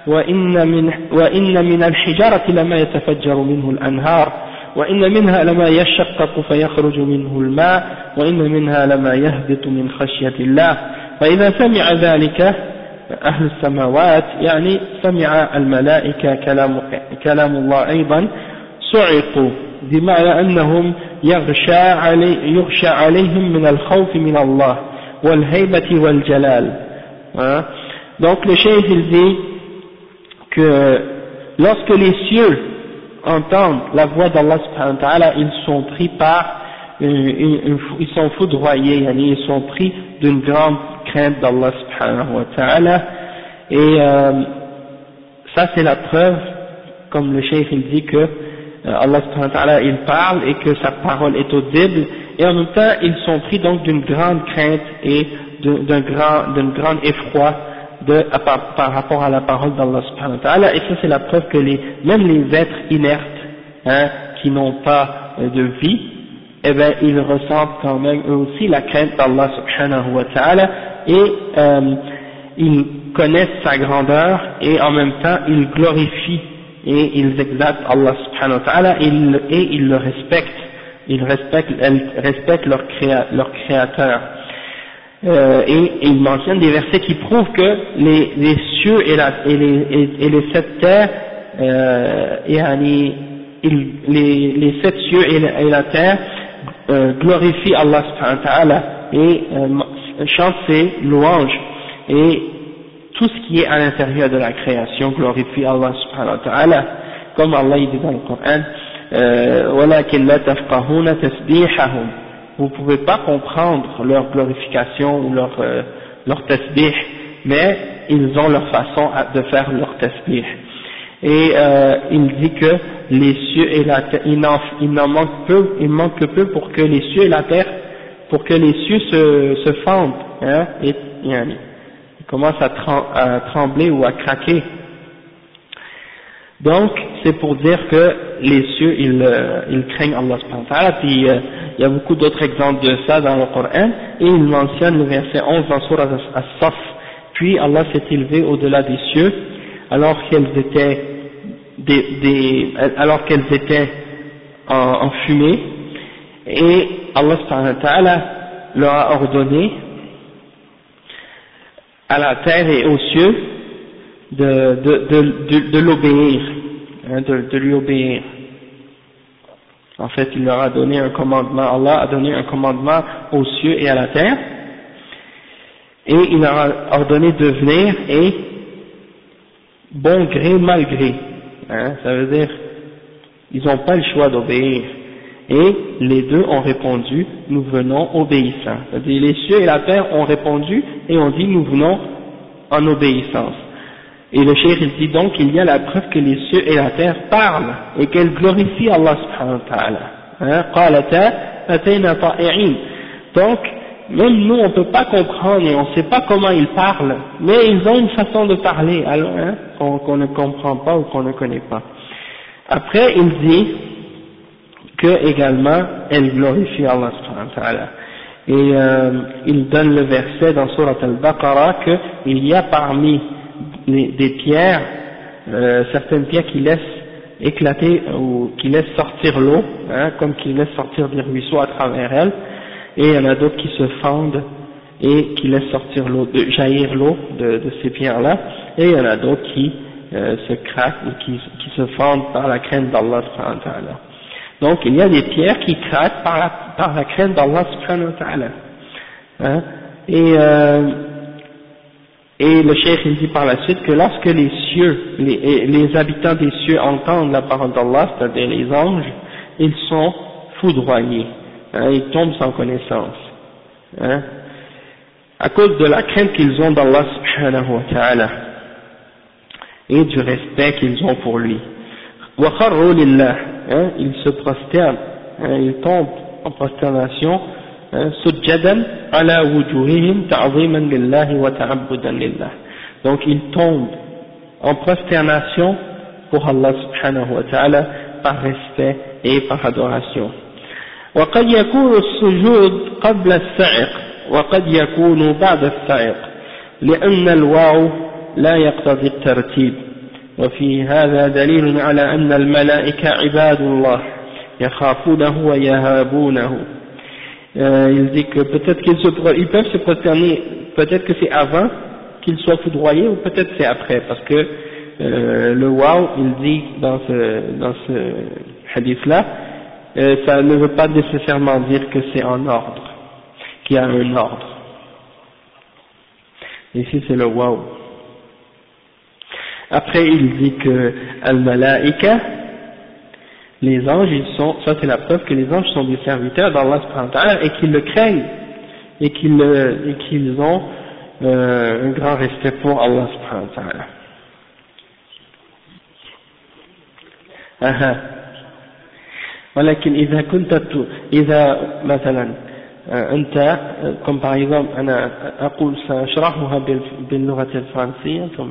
وإن من الحجارة لما يتفجر منه الأنهار وإن منها لما يشقق فيخرج منه الماء وإن منها لما يهبط من خشية الله فإذا سمع ذلك أهل السماوات يعني سمع الملائكة كلام الله أيضا صعقوا بمعنى أنهم يغشى عليهم من الخوف من الله والهيبة والجلال. Donc le cheikh il dit que lorsque les cieux entendent la voix d'Allah subhanahu wa ta'ala, ils sont pris par ils sont foudroyés, ils sont pris d'une grande crainte d'Allah subhanahu wa ta'ala, et ça c'est la preuve, comme le cheikh il dit que Allah subhanahu wa ta'ala il parle et que sa parole est audible, et en même temps ils sont pris donc d'une grande crainte et d'un grand effroi par rapport à la parole d'Allah subhanahu wa ta'ala, et ça c'est la preuve que même les êtres inertes, qui n'ont pas de vie, eh ben ils ressentent quand même eux aussi la crainte d'Allah subhanahu wa ta'ala, et ils connaissent sa grandeur, et en même temps ils glorifient et ils exaltent Allah subhanahu wa ta'ala, et ils le respectent, ils respectent leur créateur. Et il mentionne des versets qui prouvent que les cieux et les sept terres, les sept cieux et la terre glorifient Allah subhanahu wa ta'ala et chantent ses louanges, et tout ce qui est à l'intérieur de la création glorifie Allah subhanahu wa ta'ala, comme Allah dit dans le Coran وَلَكِنْ لَا تَفْقَهُونَ تَسْبِيحَهُمْ. Vous ne pouvez pas comprendre leur glorification ou leur tasbih, mais ils ont leur façon de faire leur tasbih. Et il dit que les cieux et la terre, il manque peu pour que les cieux et la terre, pour que les cieux se fendent, et ils commencent à trembler ou à craquer. Donc, c'est pour dire que les cieux, ils craignent Allah subhanahu wa ta'ala, puis il y a beaucoup d'autres exemples de ça dans le Coran, et il mentionne le verset 11 dans Surah As-Saff, puis Allah s'est élevé au-delà des cieux, alors qu'elles étaient en fumée, et Allah subhanahu wa ta'ala leur a ordonné à la terre et aux cieux de l'obéir, de lui obéir. En fait, il leur a donné un commandement, Allah a donné un commandement aux cieux et à la terre, et il leur a ordonné de venir, et bon gré, mal gré, hein, ça veut dire, ils n'ont pas le choix d'obéir. Et les deux ont répondu, nous venons obéissants. C'est-à-dire, les cieux et la terre ont répondu et ont dit, nous venons en obéissance. Et le cheikh il dit donc qu'il y a la preuve que les cieux et la terre parlent et qu'elles glorifient Allah subhanahu wa ta'ala. Hein, qalata atayna ta'i'in. Donc, même nous on ne peut pas comprendre et on ne sait pas comment ils parlent, mais ils ont une façon de parler alors, hein, qu'on ne comprend pas ou qu'on ne connaît pas. Après il dit que également elles glorifient Allah subhanahu wa ta'ala. Et il donne le verset dans Surat al-Baqarah qu'il y a parmi des pierres, certaines pierres qui laissent éclater ou qui laissent sortir l'eau, hein, comme qui laissent sortir des ruisseaux à travers elles, et il y en a d'autres qui se fendent et qui laissent sortir l'eau, jaillir l'eau de ces pierres-là, et il y en a d'autres qui se craquent ou qui se fendent par la crainte d'Allah subhanahu wa ta'ala. Donc il y a des pierres qui craquent par la crainte d'Allah subhanahu wa ta'ala. Hein, et le cheikh il dit par la suite que lorsque les cieux, les habitants des cieux entendent la parole d'Allah, c'est-à-dire les anges, ils sont foudroyés, hein, ils tombent sans connaissance, hein, à cause de la crainte qu'ils ont d'Allah subhanahu wa ta'ala et du respect qu'ils ont pour lui. Wa kharru lillah, hein, ils se prosternent, hein, ils tombent en prosternation, sujjadan ala wujuhihim ta'ziman lillahi wa ta'abbudan lillah. Donc ils tombent en prosternation pour Allah subhanahu wa ta'ala par respect et par adoration. وقد يكون السجود قبل الصعق وقد يكون بعد الصعق لأن الواو لا يقتضي الترتيب وفي هذا دليل على أن الملائكة عباد الله يخافونه ويهابونه. Il dit que peut-être qu'ils peuvent se prosterner, peut-être que c'est avant qu'ils soient foudroyés ou peut-être c'est après, parce que le waw, il dit dans ce hadith-là, ça ne veut pas nécessairement dire que c'est en ordre, qu'il y a un ordre. Ici c'est le waw. Après il dit que al-malaika, les anges, ça c'est la preuve que les anges sont des serviteurs d'Allah subhanahu wa ta'ala et qu'ils le craignent et qu'ils ont un grand respect pour Allah subhanahu wa ta'ala. ولكن إذا مثلا أنت comme par exemple أنا أقول سأشرحها باللغة الفرنسية ثم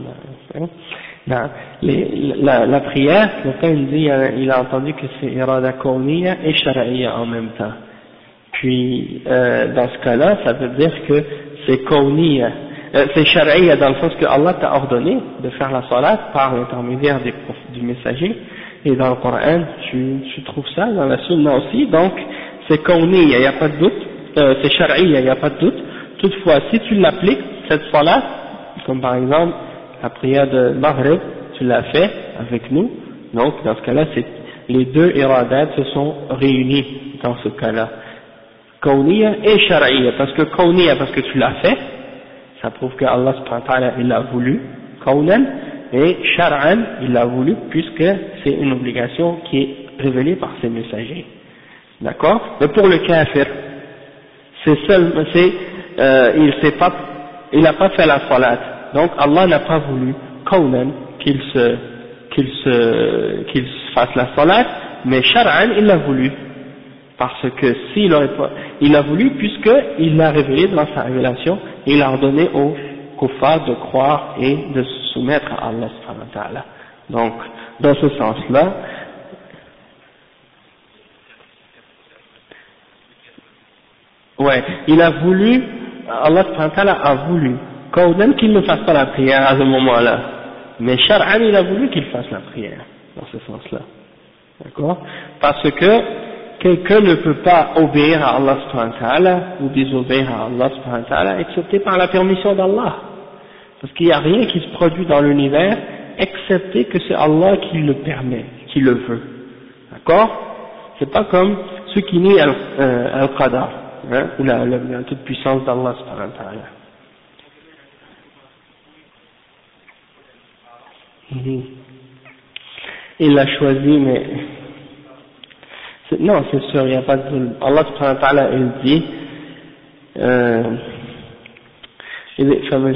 la prière, quelqu'un dit, il a entendu que c'est irada kawniya et shar'iyya en même temps. Puis, dans ce cas-là, ça veut dire que c'est kawniya, c'est shar'iyya dans le sens que Allah t'a ordonné de faire la salat par l'intermédiaire du messager, et dans le Coran, tu trouves ça, dans la sunna aussi, donc c'est kawniya, il n'y a pas de doute, c'est shar'iyya, il n'y a pas de doute. Toutefois, si tu l'appliques, cette salat, comme par exemple, la prière de Maghrib, tu l'as fait avec nous, donc dans ce cas-là, les deux iradat se sont réunis dans ce cas-là. Kawniya et Shar'iyya, parce que Kawniya, parce que tu l'as fait, ça prouve que Allah subhanahu wa ta'ala, il l'a voulu, Kawnan, et Shar'an, il l'a voulu, puisque c'est une obligation qui est révélée par ses messagers. D'accord? Mais pour le kafir, il n'a pas fait la salat. Donc Allah n'a pas voulu Kawnan qu'il fasse la salat, mais Shar'an il l'a voulu, parce que s'il aurait pas, il a voulu puisqu'il l'a révélé dans sa révélation, et il a ordonné aux kuffars de croire et de se soumettre à Allah subhanahu wa ta'ala. Donc dans ce sens-là, ouais, il a voulu, Allah subhanahu wa ta'ala a voulu Kawnan qu'il ne fasse pas la prière à ce moment-là, mais Shar'an il a voulu qu'il fasse la prière, dans ce sens-là, d'accord? Parce que quelqu'un ne peut pas obéir à Allah subhanahu wa ta'ala ou désobéir à Allah subhanahu wa ta'ala excepté par la permission d'Allah, parce qu'il n'y a rien qui se produit dans l'univers excepté que c'est Allah qui le permet, qui le veut, d'accord? C'est pas comme ceux qui nient al-Qadar, hein, ou la toute puissance d'Allah subhanahu wa ta'ala. Il l'a choisi, mais non, c'est sûr, il n'y a pas de zulm. Allah subhanahu wa ta'ala, il dit فمن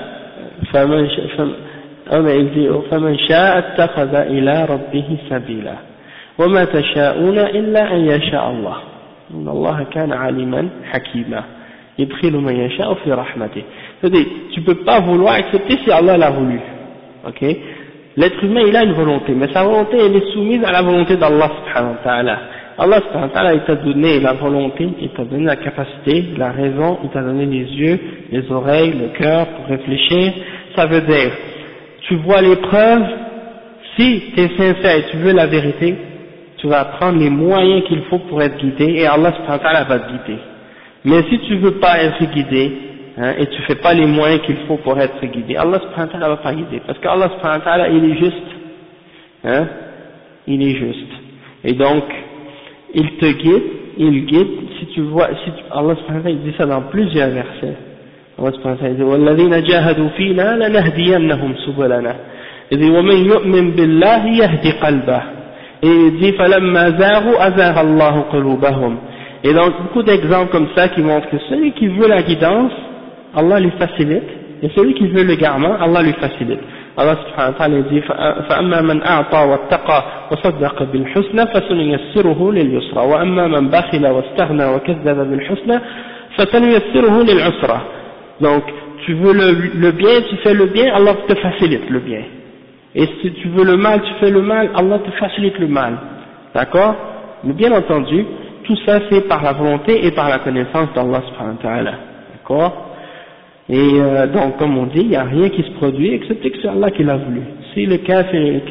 شاء اتخذ إلى ربه سبيلا وما تشاءون إلا أن يشاء الله إن الله كان عليما حكيما يدخل من يشاء في رحمته. C'est-à-dire, tu peux pas vouloir accepter si Allah l'a voulu. Ok? L'être humain, il a une volonté, mais sa volonté, elle est soumise à la volonté d'Allah subhanahu wa ta'ala. Allah subhanahu wa ta'ala, il t'a donné la volonté, il t'a donné la capacité, la raison, il t'a donné les yeux, les oreilles, le cœur pour réfléchir. Ça veut dire, tu vois les preuves, si tu es sincère et tu veux la vérité, tu vas prendre les moyens qu'il faut pour être guidé et Allah subhanahu wa ta'ala va te guider. Mais si tu veux pas être guidé, et tu fais pas les moyens qu'il faut pour être guidé, Allah subhanahu wa ta'ala va pas guider. Parce qu'Allah subhanahu wa ta'ala, il est juste. Il est juste. Et donc, il te guide, il guide, si tu vois, Allah subhanahu wa ta'ala dit ça dans plusieurs versets. Allah subhanahu wa ta'ala dit وَالَّذِينَ جَاهَدُوا فِينَا لَنَهْدِيَنَّهُم سُبُلَنَا. Il dit وَمَن يُؤْمِن بِاللَّهِ يَهْدِ قَلْبَهُ. Et il dit فَلَمَّا زَاغُوا أَزَاغَ اللَّهُ قُلُوبَهُم. Et donc beaucoup d'exemples comme ça qui montrent que celui qui veut la guidance, Allah lui facilite, et celui qui veut l'égarement, Allah lui facilite. Allah subhanahu wa ta'ala dit فَأَمَّا مَنْ أَعْطَى وَاتَّقَى وَصَدَّقَ بِالْحُسْنَى فَسَنُيَسِّرُهُ لِلْيُسْرَى وَأَمَّا مَنْ بَخِلَ وَاسْتَغْنَى وَكَذَّبَ بِالْحُسْنَى فَسَنُيَسِّرُهُ لِلْعُسْرَى. Donc tu veux le bien, tu fais le bien, Allah te facilite le bien. Et si tu veux le mal, tu fais le mal, Allah te facilite le mal. D'accord? Mais bien entendu, tout ça c'est par la volonté et par la connaissance d'Allah subhanahu wa ta'ala. D'accord? Et donc comme on dit, il n'y a rien qui se produit excepté que c'est Allah qui l'a voulu. Si le kafir,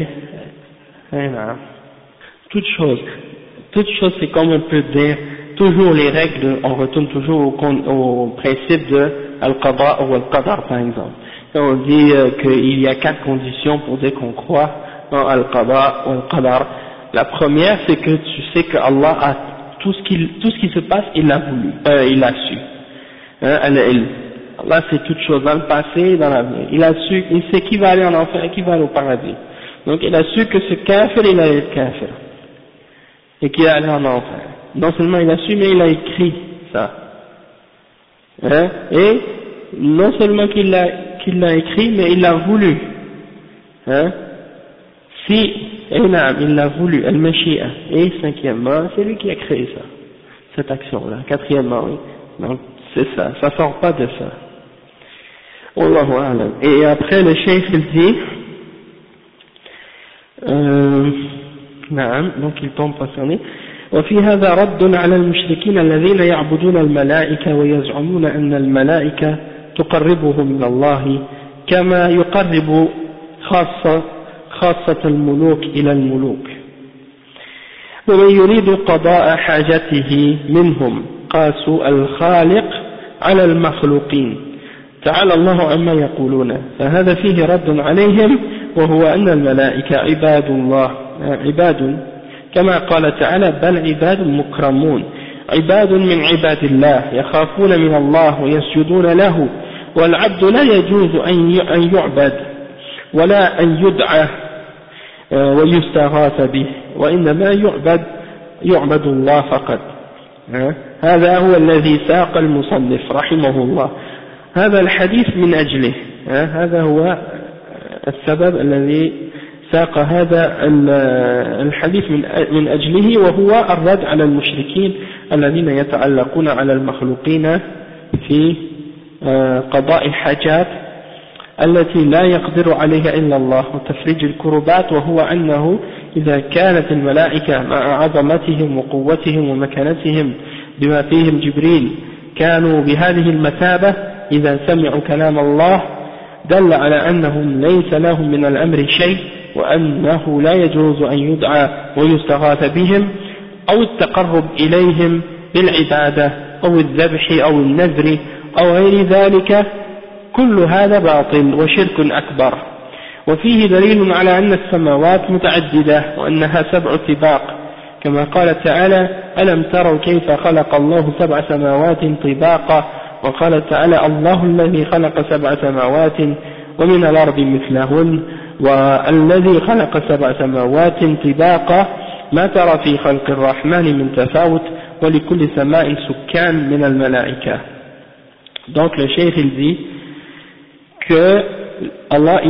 toute chose c'est comme on peut dire, toujours les règles, on retourne toujours au principe de al-qada ou al-qadar par exemple. Et on dit qu'il y a 4 conditions pour dire qu'on croit en al-qada ou al-qadar. La première c'est que tu sais que Allah a tout ce qui se passe, il l'a voulu, il l'a su. Allah sait toutes choses dans le passé et dans l'avenir. Il sait qui va aller en enfer et qui va aller au paradis. Donc il a su que ce kafir, il allait être kafir. Et qu'il allait en enfer. Non seulement il a su, mais il a écrit ça. Et non seulement qu'il l'a écrit, mais il l'a voulu. Si, il l'a voulu, al-mashi'a. Et cinquièmement, c'est lui qui a créé ça. Cette action-là. Quatrièmement, oui. Donc, c'est ça. Ça sort pas de ça. Wallahu a'lam. Et après, le cheikh, il dit, donc il tombe passionné. وفي هذا رد على المشركين الذين يعبدون الملائكة ويزعمون أن الملائكة تقربهم من الله كما يقرب خاصة الملوك إلى الملوك ومن يريد قضاء حاجته منهم قاسوا الخالق على المخلوقين تعالى الله عما يقولون فهذا فيه رد عليهم وهو أن الملائكة عباد الله عباد كما قال تعالى بل عباد مكرمون عباد من عباد الله يخافون من الله ويسجدون له والعبد لا يجوز أن يعبد ولا أن يدعى ويستغاث به وإنما يعبد الله فقط هذا هو الذي ساق المصنف رحمه الله هذا الحديث من أجله هذا هو السبب الذي ساق هذا الحديث من أجله وهو الرد على المشركين الذين يتعلقون على المخلوقين في قضاء الحاجات التي لا يقدر عليها إلا الله وتفريج الكربات وهو أنه إذا كانت الملائكة مع عظمتهم وقوتهم ومكانتهم بما فيهم جبريل كانوا بهذه المثابة إذا سمعوا كلام الله دل على أنهم ليس لهم من الأمر شيء وأنه لا يجوز أن يدعى ويستغاث بهم أو التقرب إليهم بالعبادة أو الذبح أو النذر أو غير ذلك كل هذا باطل وشرك أكبر وفيه دليل على أن السماوات متعددة وأنها 7 طباق كما قال تعالى ألم تروا كيف خلق الله 7 سماوات طباقا وقال تعالى الله الذي خلق 7 سماوات ومن الأرض مثلهن والذي خلق سبع سماوات طباقا ما ترى في خلق الرحمن من تفاوت ولكل سماء سكان من الملائكة. Donc le cheikh il dit que Allah,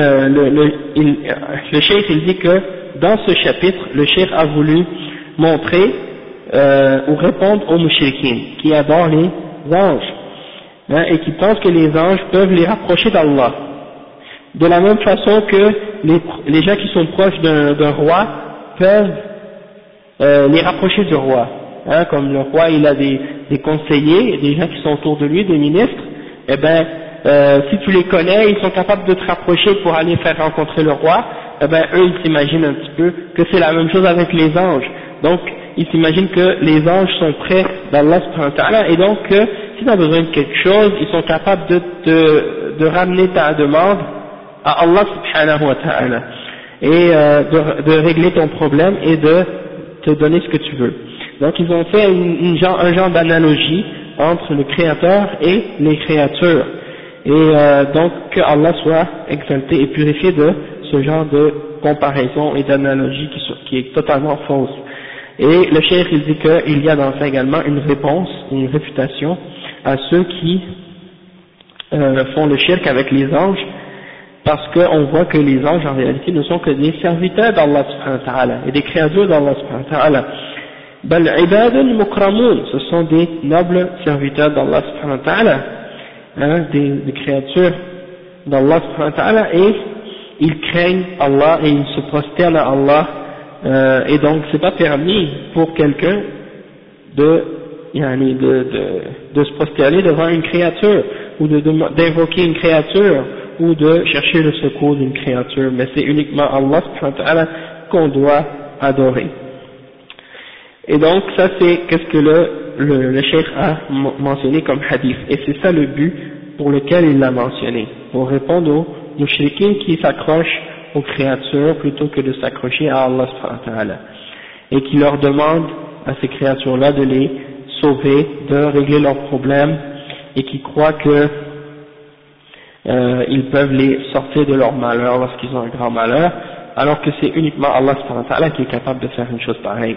le cheikh il dit que dans ce chapitre, le cheikh a voulu montrer ou répondre aux mushrikin qui adorent les anges, hein, et qui pensent que les anges peuvent les rapprocher d'Allah. De la même façon que les gens qui sont proches d'un roi peuvent les rapprocher du roi, hein, comme le roi il a des conseillers, des gens qui sont autour de lui, des ministres, eh ben si tu les connais, ils sont capables de te rapprocher pour aller faire rencontrer le roi. Eh ben eux ils s'imaginent un petit peu que c'est la même chose avec les anges. Donc ils s'imaginent que les anges sont près d'Allah subhanahu wa ta'ala, et donc si tu as besoin de quelque chose, ils sont capables de ramener ta demande à Allah subhanahu wa ta'ala et de régler ton problème et de te donner ce que tu veux. Donc ils ont fait un genre d'analogie entre le Créateur et les créatures, et donc que Allah soit exalté et purifié de ce genre de comparaison et d'analogie qui est totalement fausse. Et le cheikh il dit qu'il y a dans ça également une réponse, une réfutation à ceux qui font le shirk avec les anges, parce qu'on voit que les anges en réalité ne sont que des serviteurs d'Allah subhanahu wa ta'ala et des créatures d'Allah subhanahu wa ta'ala. Bal ibadun mukramun, ce sont des nobles serviteurs d'Allah subhanahu wa ta'ala, hein, des créatures d'Allah subhanahu wa ta'ala, et ils craignent Allah et ils se prosternent à Allah, et donc c'est pas permis pour quelqu'un de se prosterner devant une créature ou d'invoquer une créature ou de chercher le secours d'une créature, mais c'est uniquement Allah subhanahu wa ta'ala qu'on doit adorer. Et donc ça c'est qu'est-ce que le cheikh a mentionné comme hadith, et c'est ça le but pour lequel il l'a mentionné, pour répondre aux mushrikin qui s'accrochent aux créatures plutôt que de s'accrocher à Allah subhanahu wa ta'ala, et qui leur demandent à ces créatures-là de les sauver, de régler leurs problèmes, et qui croient que ils peuvent les sortir de leur malheur lorsqu'ils ont un grand malheur, alors que c'est uniquement Allah subhanahu wa ta'ala qui est capable de faire une chose pareille.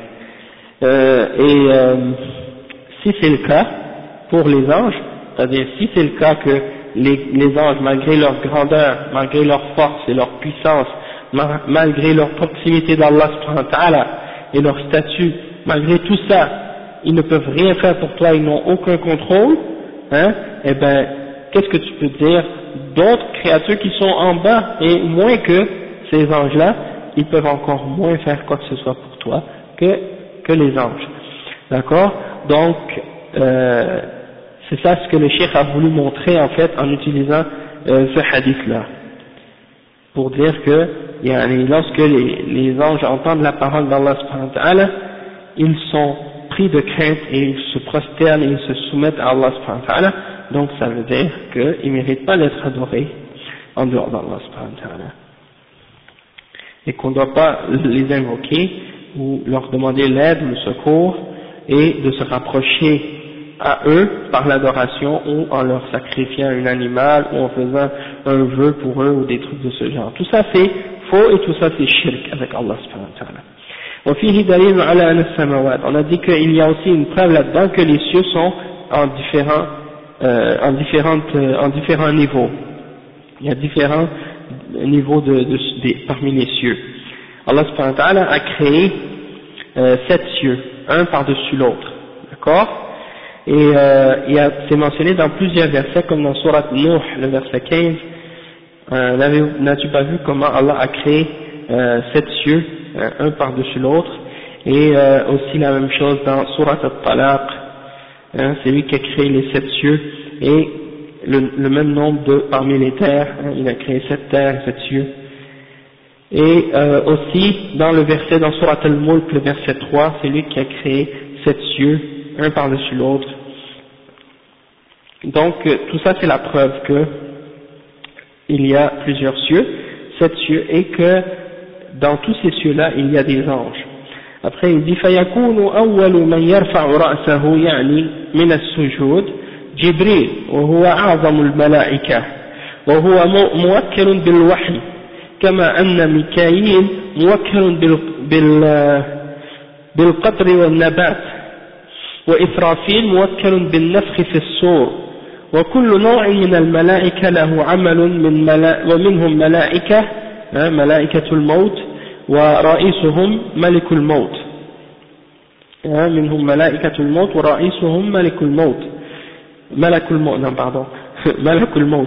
Si c'est le cas pour les anges, c'est-à-dire si c'est le cas que les anges, malgré leur grandeur, malgré leur force et leur puissance, malgré leur proximité d'Allah subhanahu wa ta'ala et leur statut, malgré tout ça, ils ne peuvent rien faire pour toi, ils n'ont aucun contrôle, hein, eh ben, qu'est-ce que tu peux dire d'autres créatures qui sont en bas et moins que ces anges-là, ils peuvent encore moins faire quoi que ce soit pour toi que les anges. D'accord? Donc, c'est ça ce que le cheikh a voulu montrer en fait en utilisant ce hadith-là, pour dire que lorsque les anges entendent la parole d'Allah subhanahu wa ta'ala, ils sont pris de crainte et ils se prosternent et ils se soumettent à Allah subhanahu wa ta'ala, donc ça veut dire qu'ils ne méritent pas d'être adorés en dehors d'Allah subhanahu wa ta'ala, et qu'on ne doit pas les invoquer ou leur demander l'aide ou le secours et de se rapprocher à eux par l'adoration ou en leur sacrifiant un animal ou en faisant un vœu pour eux ou des trucs de ce genre. Tout ça c'est faux et tout ça c'est shirk avec Allah subhanahu wa ta'ala. وفيه دليل على أن السماوات, on a dit qu'il y a aussi une preuve là-dedans que les cieux sont en différents niveaux. Il y a différents niveaux parmi les cieux. Allah subhanahu wa ta'ala a créé 7 cieux, un par-dessus l'autre, d'accord? Et c'est mentionné dans plusieurs versets, comme dans Surat Nuh, le verset 15. N'as-tu pas vu comment Allah a créé 7 cieux, un par-dessus l'autre, et aussi la même chose dans Surat Al-Talaq, hein, c'est lui qui a créé les 7 cieux, et le même nombre parmi les terres, hein, il a créé 7 terres et 7 cieux. Et aussi dans le verset dans Surat Al-Mulk, le verset 3, c'est lui qui a créé 7 cieux, un par-dessus l'autre. Donc tout ça c'est la preuve que il y a plusieurs cieux, 7 cieux, et que dans tous ces cieux-là il y a des anges. Après il dit فَيَكُونُ أَوَّلُ مَنْ يَرْفَعُ رَأْسَهُ يعني من السجود جبريل وهو أعظم الملائكة وهو موكل بالوحي كما أن ميكائيل موكل بالقطر والنبات وإسرافيل موكل بالنفخ في الصور وكل نوع من الملائكة له عمل ومنهم ملائكة ملائكة الموت ورئيسهم ملك الموت منهم ملائكة الموت ورئيسهم ملك الموت ملك الموت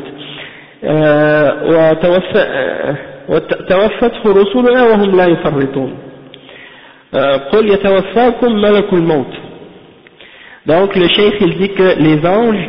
وتوفته رسلنا وهم لا يفرطون قل يتوفاكم ملك الموت. Donc le cheikh il dit que les anges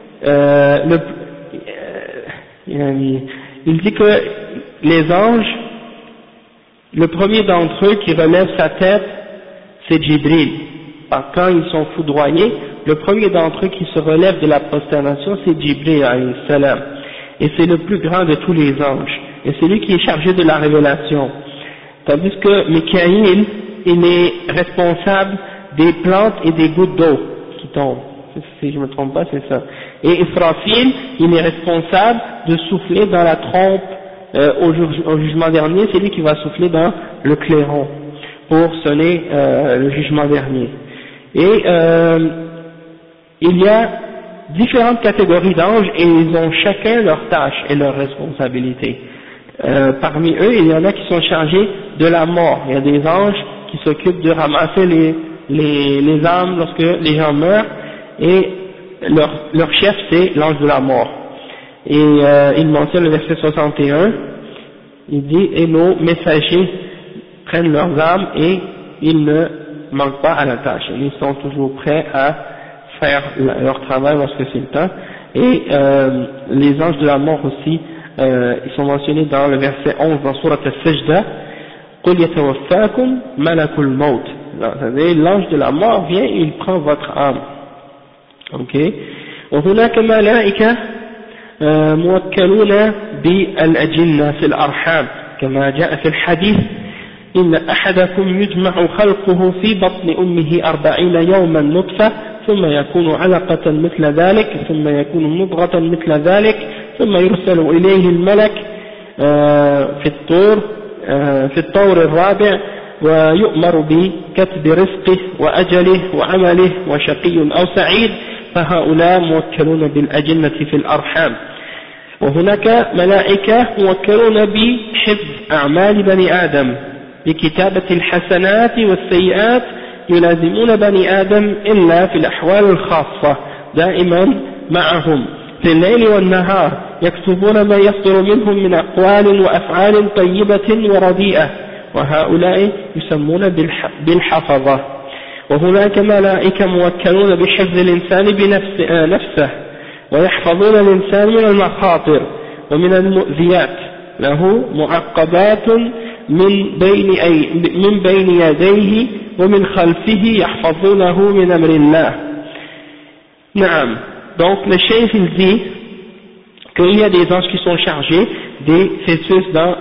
il dit que les anges, le premier d'entre eux qui relève sa tête c'est Jibril. Quand ils sont foudroyés, le premier d'entre eux qui se relève de la prosternation c'est Jibril alayhi salam, et c'est le plus grand de tous les anges, et c'est lui qui est chargé de la révélation, tandis que Mikaïl il est responsable des plantes et des gouttes d'eau qui tombent, si je ne me trompe pas c'est ça, et Israfil il est responsable de souffler dans la trompe au jugement dernier, c'est lui qui va souffler dans le clairon pour sonner le jugement dernier. Et il y a différentes catégories d'anges et ils ont chacun leurs tâches et leurs responsabilités. Parmi eux, il y en a qui sont chargés de la mort. Il y a des anges qui s'occupent de ramasser les âmes lorsque les gens meurent, et leur chef c'est l'ange de la mort. Et il mentionne le verset 61, il dit « Et nos messagers prennent leurs âmes et ils ne manquent pas à la tâche. Ils sont toujours prêts à faire leur travail lorsque c'est le temps. » Et les anges de la mort aussi, ils sont mentionnés dans le verset 11 dans Surat Al-Sajda, « Qul yatawaffakum malakul maut » c'est-à-dire l'ange de la mort vient et il prend votre âme. Ok. وهناك ملائكة موكلون بالأجنة في الأرحام كما جاء في الحديث إن أحدكم يجمع خلقه في بطن أمه 40 يوما نطفة ثم يكون علقة مثل ذلك ثم يكون مضغة مثل ذلك ثم يرسل إليه الملك في الطور الرابع ويؤمر بكتب رزقه وأجله وعمله وشقي أو سعيد فهؤلاء موكلون بالأجنة في الأرحام. وهناك ملائكة موكلون بحفظ أعمال بني آدم بكتابة الحسنات والسيئات يلازمون بني آدم إلا في الأحوال الخاصة دائما معهم في الليل والنهار يكتبون ما يصدر منهم من أقوال وأفعال طيبة ورديئة وهؤلاء يسمون بالحفظة. وهناك ملائكة موكلون بحفظ الإنسان بنفسه ويحفظون الإنسان من المخاطر ومن المؤذيات له معقبات من بين يديه ومن خلفه يحفظونه من أمر الله. نعم. Donc le cheikh il dit qu'il y a des anges qui sont chargés des fœtus dans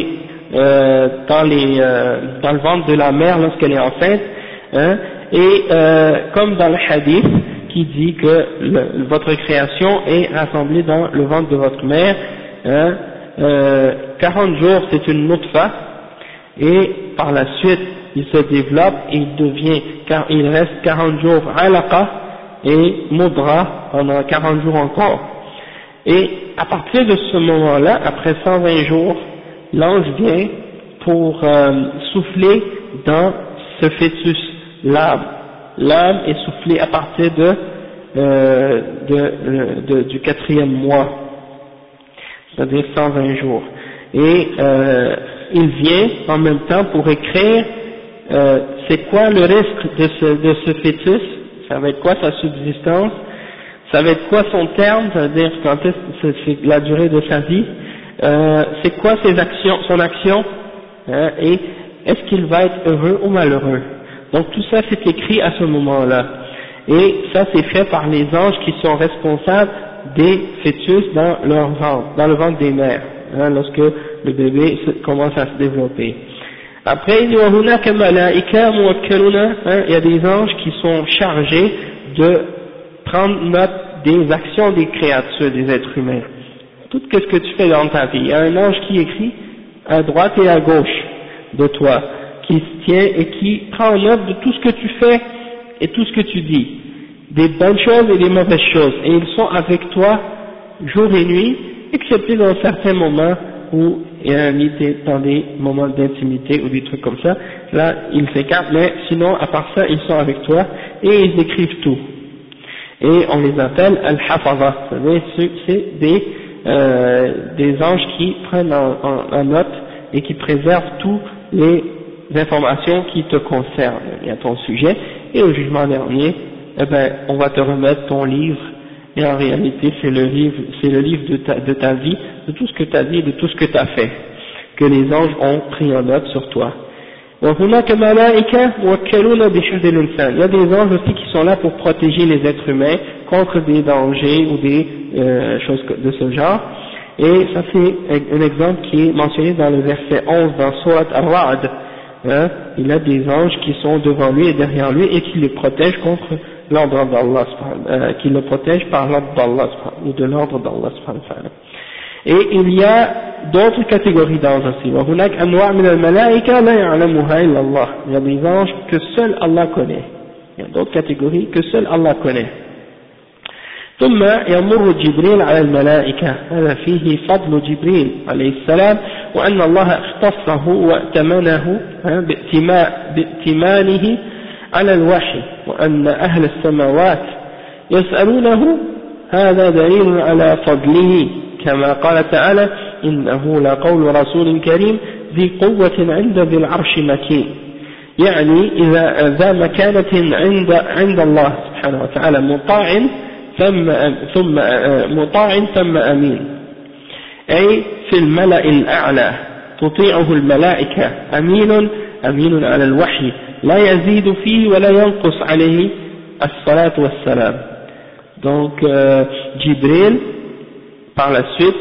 le ventre de la mère lorsqu'elle est enceinte, hein, et comme dans le hadith qui dit que votre création est rassemblée dans le ventre de votre mère, hein, 40 jours c'est une nutfa, et par la suite il se développe et il reste 40 jours alaqa et mudra pendant 40 jours encore, et à partir de ce moment-là, après 120 jours, l'ange vient pour souffler dans ce fœtus, l'âme est soufflée à partir du 4e mois, c'est-à-dire 120 jours, et il vient en même temps pour écrire c'est quoi le risque de ce fœtus, ça va être quoi sa subsistance, ça va être quoi son terme, c'est-à-dire quand c'est la durée de sa vie, c'est quoi son action, hein, et est-ce qu'il va être heureux ou malheureux. Donc tout ça c'est écrit à ce moment-là, et ça c'est fait par les anges qui sont responsables des fœtus dans leur ventre, dans le ventre des mères, hein, lorsque le bébé commence à se développer. Après il y a il y a des anges qui sont chargés de prendre note des actions des créatures, des êtres humains. Tout ce que tu fais dans ta vie, il y a un ange qui écrit à droite et à gauche de toi, qui se tient et qui prend en note de tout ce que tu fais et tout ce que tu dis, des bonnes choses et des mauvaises choses, et ils sont avec toi jour et nuit, excepté dans certains moments où il y a dans des moments d'intimité ou des trucs comme ça, là ils s'écartent, mais sinon à part ça ils sont avec toi et ils écrivent tout. Et on les appelle al-hafaza, c'est des anges qui prennent en note et qui préservent toutes les informations qui te concernent et à ton sujet, et au jugement dernier, eh ben, on va te remettre ton livre, et en réalité c'est le livre de ta vie, de tout ce que tu as dit, de tout ce que tu as fait, que les anges ont pris en note sur toi. Il y a des anges aussi qui sont là pour protéger les êtres humains contre des dangers ou des choses de ce genre, et ça c'est un exemple qui est mentionné dans le verset 11 dans Surat Ar-Ra'd. Il a des anges qui sont devant lui et derrière lui et qui le protègent contre l'ordre d'Allah, qui le protègent par l'ordre d'Allah ou de l'ordre d'Allah. Et il y a d'autres catégories d'anges aussi. Il y a des anges que seul Allah connaît. Il y a d'autres catégories que seul Allah connaît. ثم يمر جبريل على الملائكة، هذا فيه فضل جبريل عليه السلام، وأن الله اختصه وائتمنه بائتمانه على الوحي، وأن أهل السماوات يسألونه، هذا دليل على فضله، كما قال تعالى إنه لقول رسول كريم ذي قوة عند ذي العرش مكين، يعني إذا ذا مكانة عند الله سبحانه وتعالى مطاع ثم أمين، أي في الملأ الأعلى تطيعه الملائكة، أمين على الوحي لا يزيد فيه ولا ينقص عليه الصلاة والسلام. Donc Jibril par la suite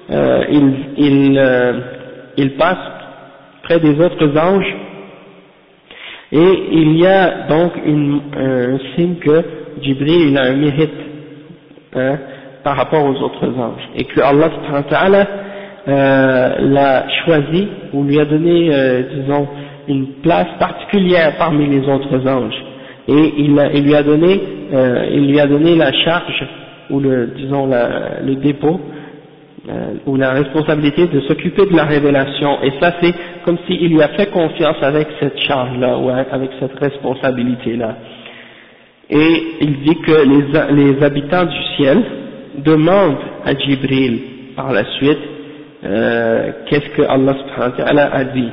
il passe près des autres anges, et il y a donc un signe que Jibril il a un mérite par rapport aux autres anges, et que Allah subhanahu wa ta'ala l'a choisi ou lui a donné disons une place particulière parmi les autres anges, et il lui a donné la charge ou le dépôt ou la responsabilité de s'occuper de la révélation, et ça c'est comme s'il lui a fait confiance avec cette charge là ou avec cette responsabilité là. Et il dit que les habitants du ciel demandent à Jibril par la suite qu'est-ce que Allah subhanahu wa ta'ala a dit.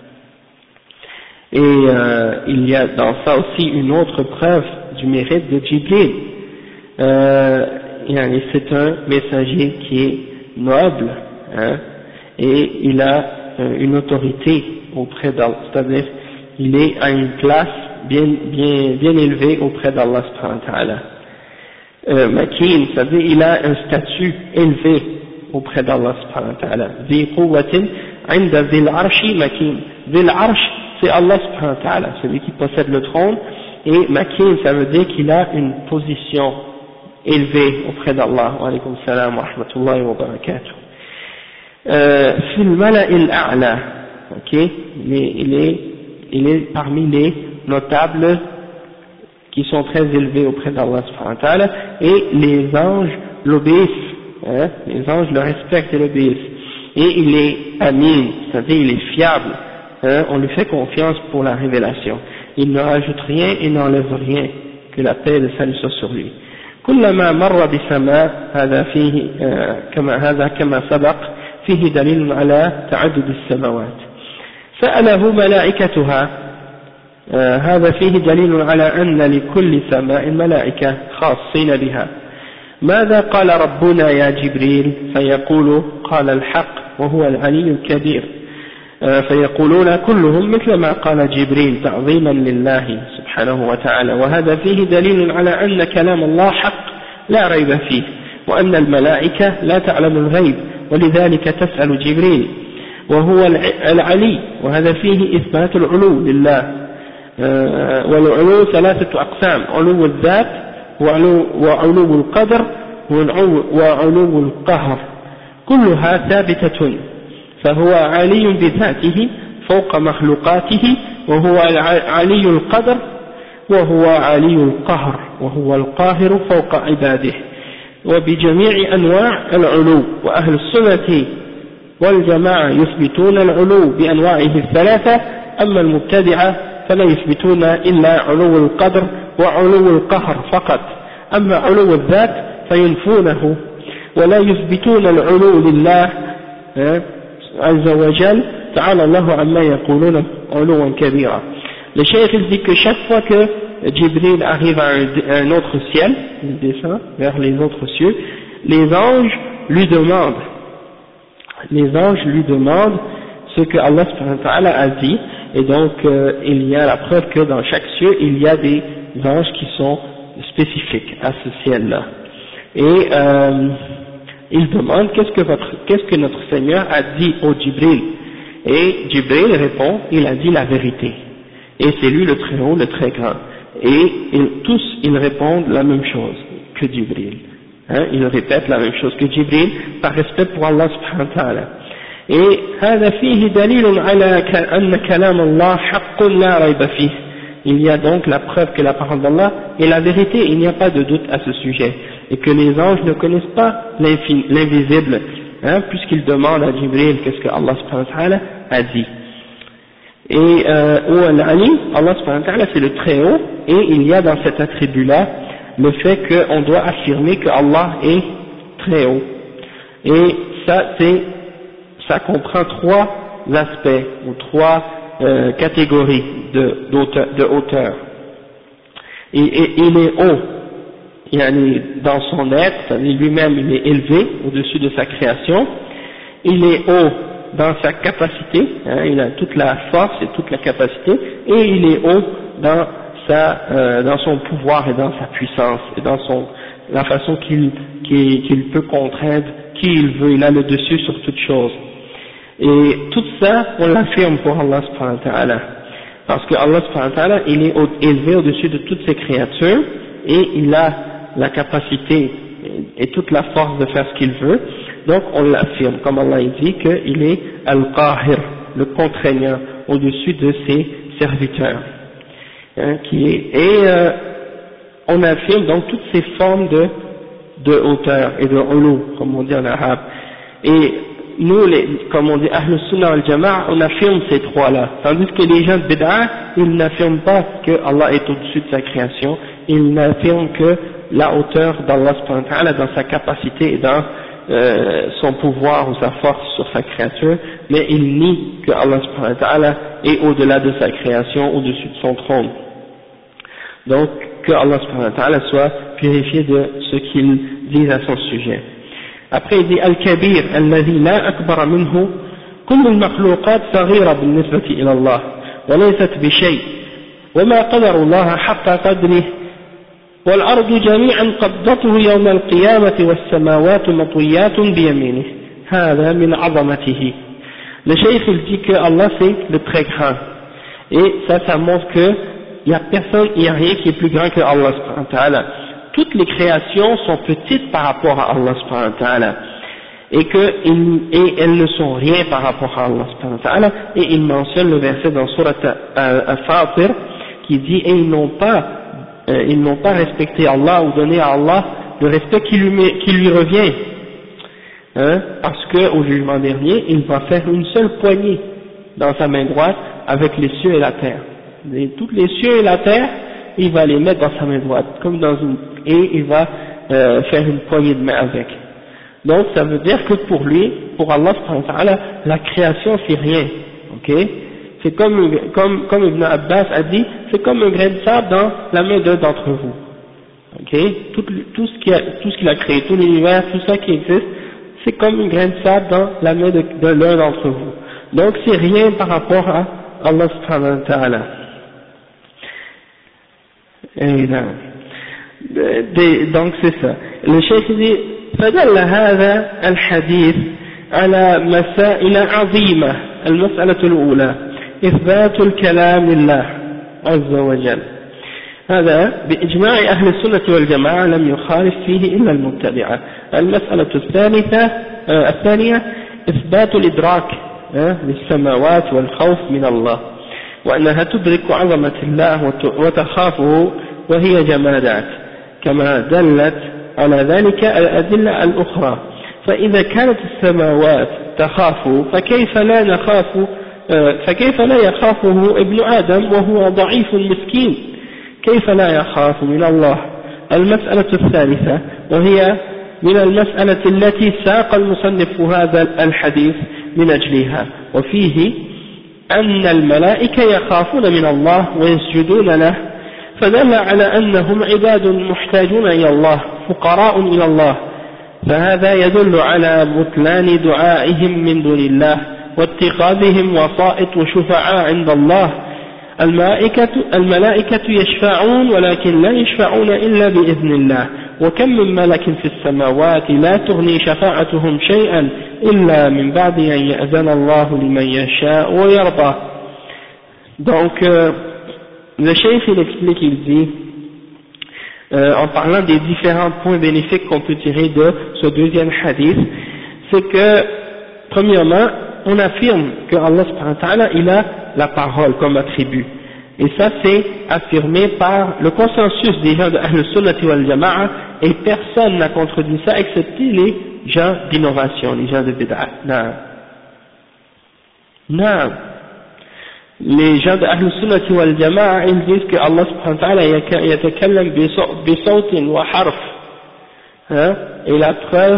Et il y a dans ça aussi une autre preuve du mérite de Jibril. C'est un messager qui est noble, et il a une autorité auprès d'Allah, c'est-à-dire il est à une place bien élevé auprès d'Allah subhanahu wa ta'ala. Makin, c'est-à-dire il a un statut élevé auprès d'Allah subhanahu wa ta'ala. Zi quwwatin inda zil arshi makin. Zil arsh, c'est Allah subhanahu wa ta'ala, celui qui possède le trône, et makin, ça veut dire qu'il a une position élevée auprès d'Allah. Wa alaykum salam wa rahmatullahi wa barakatuh. Fil mala'il a'la, ok, il est parmi les notables qui sont très élevés auprès d'Allah subhanahu wa ta'ala, et les anges l'obéissent, les anges le respectent et l'obéissent, et il est amin, c'est-à-dire il est fiable, on lui fait confiance pour la révélation, il ne rajoute rien et n'enlève rien, que la paix et le salut soient sur lui. كلما مر بسماء هذا فيه كما سبق فيه دليل على تعدد السماوات سأله ملائكتها هذا فيه دليل على أن لكل سماء ملائكة خاصين بها ماذا قال ربنا يا جبريل فيقول قال الحق وهو العلي الكبير فيقولون كلهم مثل ما قال جبريل تعظيما لله سبحانه وتعالى وهذا فيه دليل على أن كلام الله حق لا ريب فيه وأن الملائكة لا تعلم الغيب ولذلك تسأل جبريل وهو العلي وهذا فيه إثبات العلو لله والعلو ثلاثة أقسام علو الذات وعلو القدر وعلو القهر كلها ثابتة فهو علي بذاته فوق مخلوقاته وهو علي القدر وهو علي القهر وهو القاهر فوق عباده وبجميع أنواع العلو وأهل السنة والجماعة يثبتون العلو بأنواعه الثلاثة أما المبتدعة فلا يثبتون إلا علو القدر وعلو القهر فقط أما علو الذات فينفونه ولا يثبتون العلو لله عز وجل تعالى الله عما يقولون علوا كبيرا. Le cheikh dit que chaque fois que Jibril arrive à un autre ciel, il descend vers les autres cieux, les anges lui demandent ce que Allah subhanahu wa ta'ala a dit, et donc il y a la preuve que dans chaque ciel il y a des anges qui sont spécifiques à ce ciel-là. Et il demande qu'est-ce que notre Seigneur a dit au Jibril, et Jibril répond, il a dit la vérité, et c'est lui le très haut, le très grand, et tous ils répondent la même chose que Jibril, ils répètent la même chose que Jibril par respect pour Allah subhanahu wa ta'ala. Et هذا فيه دليل على أن كلام الله حق لا ريب فيه. Il y a donc la preuve que la parole d'Allah est la vérité, il n'y a pas de doute à ce sujet, et que les anges ne connaissent pas l'invisible, puisqu'ils demandent à Jibril qu'est-ce que Allah subhanahu wa ta'ala a dit. Et Al-Ali, Allah subhanahu wa ta'ala c'est le très haut, et il y a dans cet attribut-là le fait qu'on doit affirmer que Allah est très haut. Et ça comprend trois aspects, ou trois catégories de hauteur. Il est haut, dans son être, c'est-à-dire lui-même il est élevé au-dessus de sa création, il est haut dans sa capacité, il a toute la force et toute la capacité, et il est haut dans son pouvoir et dans sa puissance, et dans la façon qu'il peut contraindre qui il veut, il a le dessus sur toute chose. Et tout ça, on l'affirme pour Allah subhanahu wa ta'ala, parce que Allah subhanahu wa ta'ala, il est élevé au-dessus de toutes ses créatures, et il a la capacité et toute la force de faire ce qu'il veut, donc on l'affirme, comme Allah dit qu'il est Al-Qahir, le contraignant au-dessus de ses serviteurs, on affirme donc toutes ces formes de hauteur et de ulu, comme on dit en arabe, et nous, comme on dit Ahl Sunnah wal Jama'a, on affirme ces trois-là, tandis que les gens de Bid'a, ils n'affirment pas que Allah est au-dessus de sa création, ils n'affirment que la hauteur d'Allah subhanahu wa ta'ala dans sa capacité et dans son pouvoir ou sa force sur sa créature, mais ils nient que Allah subhanahu wa ta'ala est au-delà de sa création, au-dessus de son trône. Donc, que Allah subhanahu wa ta'ala soit purifié de ce qu'il dit à son sujet. Après il dit Al-Kabir, الذي لا أكبر منه كل المخلوقات صغيرة بالنسبة إلى الله وليست بشيء وما قدر الله حق قدره والأرض جميعا قبضته يوم القيامة والسماوات مطويات بيمينه هذا من عظمته. Le cheikh il dit que Allah c'est le très grand, et ça montre que il n'y a rien qui est plus grand que Allah subhanahu wa ta'ala. Toutes les créations sont petites par rapport à Allah subhanahu wa ta'ala, et elles ne sont rien par rapport à Allah subhanahu wa ta'ala, et il mentionne le verset dans Surat Al-Fatir qui dit et ils n'ont pas respecté Allah ou donné à Allah le respect qui lui revient, parce que au jugement dernier il va faire une seule poignée dans sa main droite avec les cieux et la terre, toutes les cieux et la terre il va les mettre dans sa main droite comme et il va faire une poignée de main avec. Donc ça veut dire que pour lui, pour Allah subhanahu wa ta'ala, la création c'est rien, ok? C'est comme Ibn Abbas a dit, c'est comme un grain de sable dans la main d'un d'entre vous, ok? Tout ce qu'il a créé, tout l'univers, tout ça qui existe, c'est comme un grain de sable dans la main de l'un d'entre vous. Donc c'est rien par rapport à Allah subhanahu wa ta'ala. Donc c'est ça. Le cheikh dit فدل هذا الحديث على مسائل عظيمة. المسألة الأولى إثبات الكلام لله عز وجل، هذا بإجماع أهل السنة والجماعة لم يخالف فيه إلا المبتدعة. المسألة الثانية إثبات الإدراك للسماوات والخوف من الله وأنها تدرك عظمة الله وتخافه وهي جمادات كما دلت على ذلك الأدلة الأخرى. فإذا كانت السماوات تخاف فكيف لا يخافه ابن آدم وهو ضعيف مسكين؟ كيف لا يخاف من الله؟ المسألة الثالثة وهي من المسألة التي ساق المصنف هذا الحديث من أجلها، وفيه أن الملائكة يخافون من الله ويسجدون له، فدل على أنهم عباد محتاجون إلى الله فقراء إلى الله، فهذا يدل على بطلان دعائهم من دون الله واتخاذهم وسائط وشفعاء عند الله. الملائكة يشفعون ولكن لا يشفعون إلا بإذن الله، وكم من ملك في السماوات لا تغني شفاعتهم شيئا إلا من بعد أن يأذن الله لمن يشاء ويرضى. Donc le cheikh il explique, il dit en parlant des différents points bénéfiques qu'on peut tirer de ce deuxième hadith, c'est que premièrement on affirme que Allah subhanahu wa ta'ala il a la parole comme attribut, et ça c'est affirmé par le consensus des gens de Ahl Sunnati wal Jama'a, et personne n'a contredit ça excepté les gens d'innovation, les gens de bid'ah. Non. Les gens de Ahl Sunnati wal Jama'a ils disent que Allah subhanahu wa ta'ala yatakallam bi sawtin wa harf, et la preuve,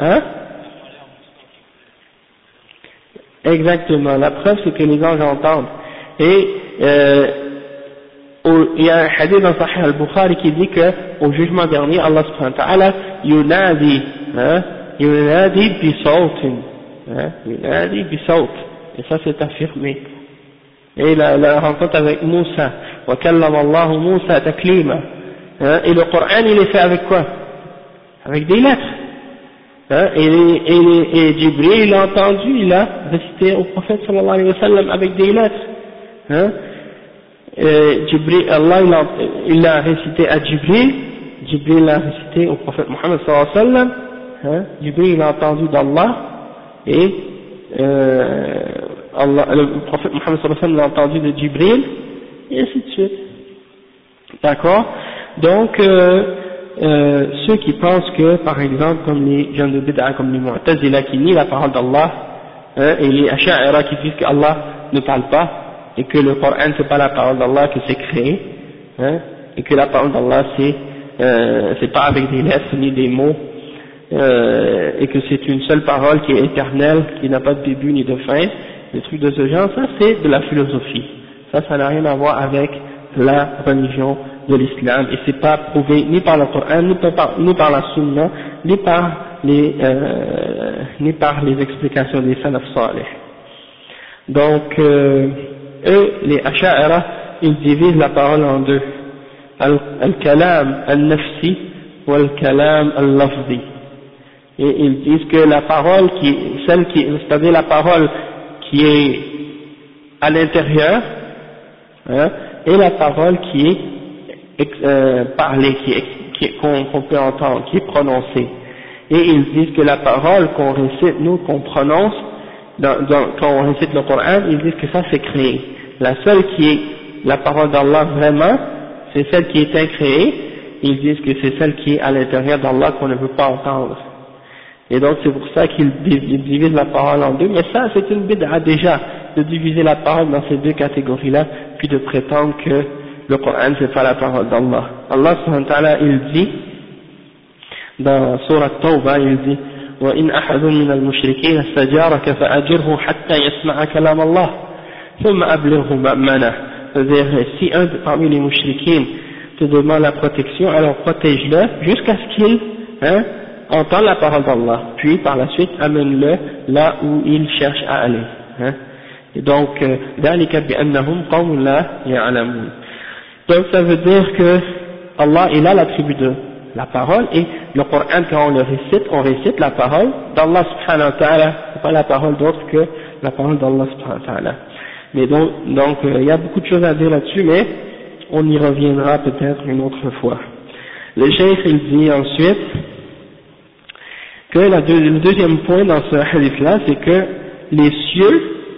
exactement, la preuve c'est que les anges entendent. Et il y a un hadith dans Sahih al-Bukhari qui dit que au jugement dernier Allah subhanahu wa ta'ala yunadi bi sawtin, yunadi bi sawt, et ça c'est affirmé. Et la rencontre avec Moussa, wa kallama Allah Moussa taklima, et le Coran il est fait avec quoi? Avec des lettres. Et Jibril il a entendu, il a récité au prophète sallallahu alayhi wa sallam avec des lettres. Jibril, Allah il a récité à Jibril, Jibril l'a récité au prophète Muhammad sallallahu alayhi wa sallam, Jibril il a entendu d'Allah, et le prophète Muhammad sallallahu alayhi wa sallam l'a entendu de Jibril, et ainsi de suite. D'accord? Donc ceux qui pensent que, par exemple, comme les gens de bid'a, comme les Mu'tazila qui nient la parole d'Allah, et les Asha'ira qui disent qu'Allah ne parle pas, et que le Coran c'est pas la parole d'Allah, que c'est créé, et que la parole d'Allah c'est pas avec des lettres ni des mots, et que c'est une seule parole qui est éternelle, qui n'a pas de début ni de fin, des trucs de ce genre, ça c'est de la philosophie, ça n'a rien à voir avec la religion de l'islam, et c'est pas prouvé ni par le Coran, ni par la Sunna, ni par les explications des salaf salih. Donc eux, les Asha'ira, ils divisent la parole en deux, al-kalam al-nafsi ou al-kalam al-lafzi, et ils disent que la parole c'est-à-dire la parole qui est à l'intérieur, et la parole qui est parlée, qu'on peut entendre, qui est prononcée. Et ils disent que la parole qu'on récite, nous, qu'on prononce, quand on récite le Coran, ils disent que ça c'est créé. La seule qui est la parole d'Allah vraiment, c'est celle qui est incréée. Ils disent que c'est celle qui est à l'intérieur d'Allah qu'on ne veut pas entendre. Et donc c'est pour ça qu'ils divisent la parole en deux. Mais ça c'est une bid'a déjà, de diviser la parole dans ces deux catégories-là, puis de prétendre que le Coran c'est pas la parole d'Allah. Allah subhanahu wa ta'ala il dit dans Surah Tawbah, il dit وَإِنْ أَحَدٌ مِنَ الْمُشْرِكِينَ اسْتَجَارَكَ فَأَجِرْهُ حَتَّى يَسْمَعَ كَلَامَ اللَّهِ ثُمَّ أَبْلِغْهُ مَأْمَنَهُ. C'est-à-dire, si un parmi les mouchriquines te demande la protection, alors protège-le jusqu'à ce qu'il entende la parole d'Allah, puis par la suite amène-le là où il cherche à aller. Et donc, ذَلِكَ بِأَنَّهُمْ قَوْمٌ لَا يَعْلَمُونَ. Donc ça veut dire que Allah il a l'attribut de la parole, et le Coran quand on le récite, on récite la parole d'Allah subhanahu wa ta'ala, c'est pas la parole d'autre que la parole d'Allah subhanahu wa ta'ala. Mais donc il y a beaucoup de choses à dire là-dessus, mais on y reviendra peut-être une autre fois. Le cheikh il dit ensuite que le deuxième point dans ce hadith là, c'est que les cieux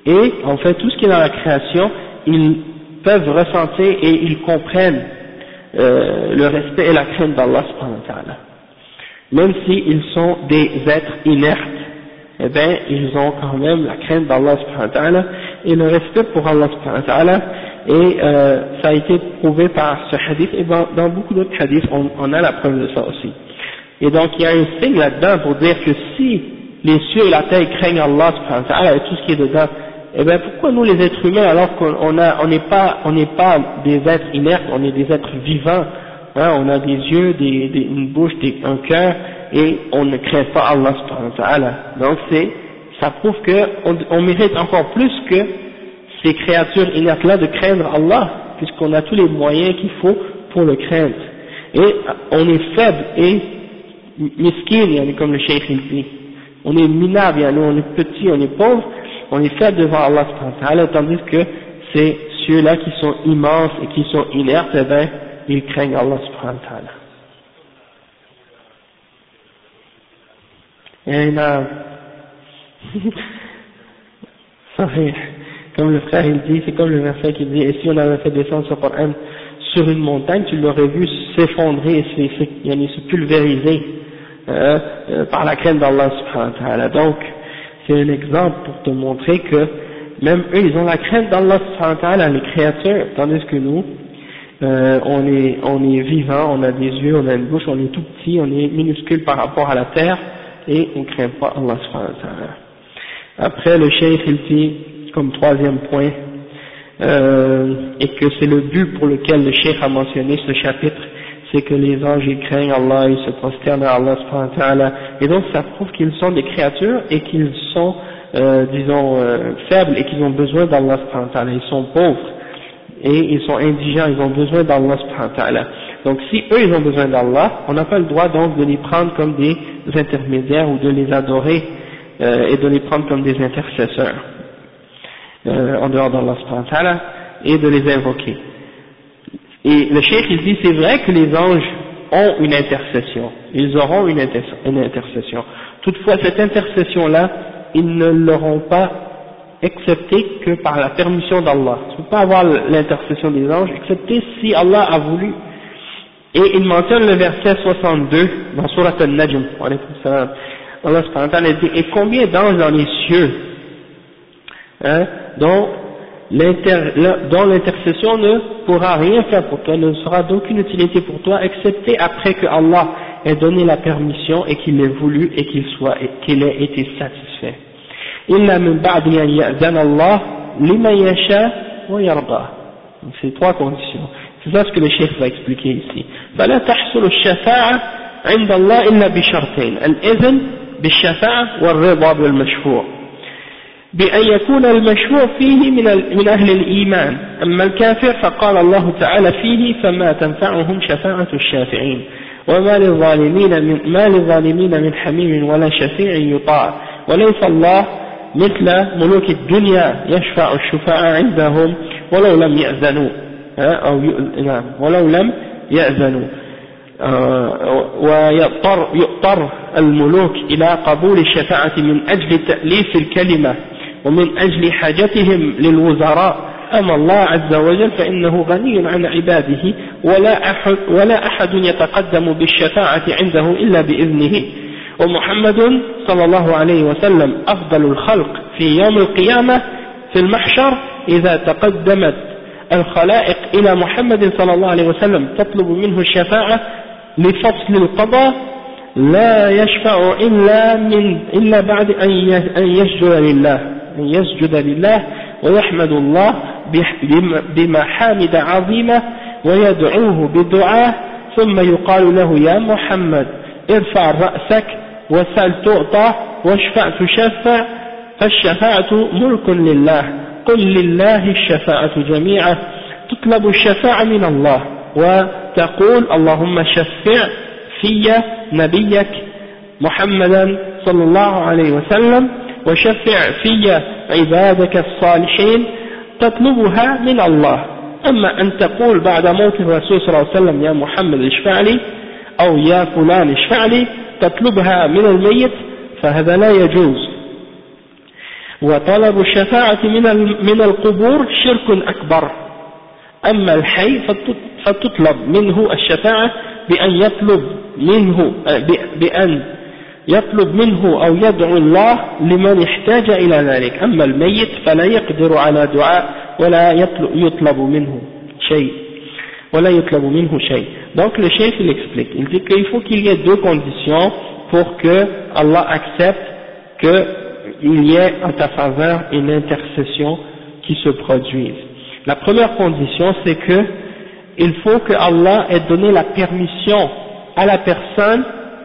et en fait tout ce qui est dans la création, ils peuvent ressentir et ils comprennent le respect et la crainte d'Allah subhanahu wa ta'ala. Même s'ils sont des êtres inertes, eh bien ils ont quand même la crainte d'Allah subhanahu wa ta'ala et le respect pour Allah subhanahu wa ta'ala, et ça a été prouvé par ce hadith, et dans beaucoup d'autres hadiths on a la preuve de ça aussi. Et donc il y a un signe là-dedans pour dire que si les cieux et la terre craignent Allah subhanahu wa ta'ala et tout ce qui est dedans, eh bien pourquoi nous les êtres humains, alors qu'on n'est pas des êtres inertes, on est des êtres vivants, hein, on a des yeux, une bouche, un cœur, et on ne craint pas Allah subhanahu wa ta'ala. Donc ça prouve qu'on mérite encore plus que ces créatures inertes-là de craindre Allah, puisqu'on a tous les moyens qu'il faut pour le craindre. Et on est faible et miskin, comme le cheikh il dit. On est minable, on est petit, on est pauvre, on est faible devant Allah subhanahu wa ta'ala, tandis que c'est ceux-là qui sont immenses et qui sont inertes, eh bien, ils craignent Allah subhanahu wa ta'ala. Et là, comme le frère il dit, c'est comme le verset qui dit, et si on avait fait descendre ce Coran sur une montagne, tu l'aurais vu s'effondrer et se pulvériser par la crainte d'Allah subhanahu wa ta'ala. Donc, c'est un exemple pour te montrer que même eux, ils ont la crainte d'Allah subhanahu wa ta'ala, les créatures, tandis que nous, on est vivant, on a des yeux, on a une bouche, on est tout petit, on est minuscule par rapport à la terre, et on ne craint pas Allah subhanahu wa ta'ala. Après, le cheikh il dit, comme troisième point, et que c'est le but pour lequel le cheikh a mentionné ce chapitre, c'est que les anges ils craignent Allah, ils se prosternent à Allah subhanahu wa ta'ala, et donc ça prouve qu'ils sont des créatures et qu'ils sont, faibles et qu'ils ont besoin d'Allah subhanahu wa ta'ala, ils sont pauvres et ils sont indigents, ils ont besoin d'Allah subhanahu wa ta'ala. Donc si eux ils ont besoin d'Allah, on n'a pas le droit donc de les prendre comme des intermédiaires ou de les adorer et de les prendre comme des intercesseurs en dehors d'Allah subhanahu wa ta'ala et de les invoquer. Et le cheikh il dit c'est vrai que les anges ont une intercession, ils auront une intercession. Toutefois cette intercession là, ils ne l'auront pas excepté que par la permission d'Allah. Tu ne peux pas avoir l'intercession des anges excepté si Allah a voulu. Et il mentionne le verset 62 dans Surat Al-Najm. Allah subhanahu wa ta'ala dit, et combien d'anges dans les cieux, hein, dont l'intercession ne pourra rien faire pour toi, ne sera d'aucune utilité pour toi, excepté après que Allah ait donné la permission et qu'il ait voulu et qu'il ait été satisfait. إلا من بعد أن يأذن الله لمن يشاء ويرضى. Donc c'est trois conditions. C'est ça ce que le cheikh va expliquer ici. فلا تحصل الشفاعة عند الله إلا بشرطين، الإذن بالشفاعة والرضا بالمشفوع، بأن يكون المشفوع فيه من أهل الإيمان، أما الكافر فقال الله تعالى فيه فما تنفعهم شفاعة الشافعين، وما للظالمين من حميم ولا شفيع يطاع، وليس الله مثل ملوك الدنيا يشفع الشفعاء عندهم ولو لم يأذنوا ولو لم يأذنوا، ويضطر الملوك إلى قبول الشفاعة من أجل تأليف الكلمة ومن أجل حاجتهم للوزراء، أما الله عز وجل فإنه غني عن عباده ولا أحد يتقدم بالشفاعة عنده إلا بإذنه، ومحمد صلى الله عليه وسلم أفضل الخلق في يوم القيامة في المحشر إذا تقدمت الخلائق إلى محمد صلى الله عليه وسلم تطلب منه الشفاعة لفصل القضاء لا يشفع إلا بعد أن يسجد لله ويحمد الله بمحامد عظيمة ويدعوه بدعاء، ثم يقال له يا محمد ارفع رأسك وسل تعطى واشفع تشفع، فالشفاعة ملك لله، قل لله الشفاعة جميعا، تطلب الشفاعة من الله وتقول اللهم شفع في نبيك محمدا صلى الله عليه وسلم وشفع في عبادك الصالحين، تطلبها من الله. أما أن تقول بعد موت الرسول صلى الله عليه وسلم يا محمد اشفع لي أو يا فلان اشفع لي، تطلبها من الميت، فهذا لا يجوز. وطلب الشفاعة من القبور شرك أكبر أما الحي فتطلب منه الشفاعة بأن يطلب منه أو يدعو الله لمن احتاج إلى ذلك أما الميت فلا يقدر على دعاء ولا يطلب منه شيء. Donc le cheikh il explique, il dit qu'il faut qu'il y ait deux conditions pour que Allah accepte qu'il y ait en ta faveur une intercession qui se produise. La première condition c'est que il faut que Allah ait donné la permission à la personne,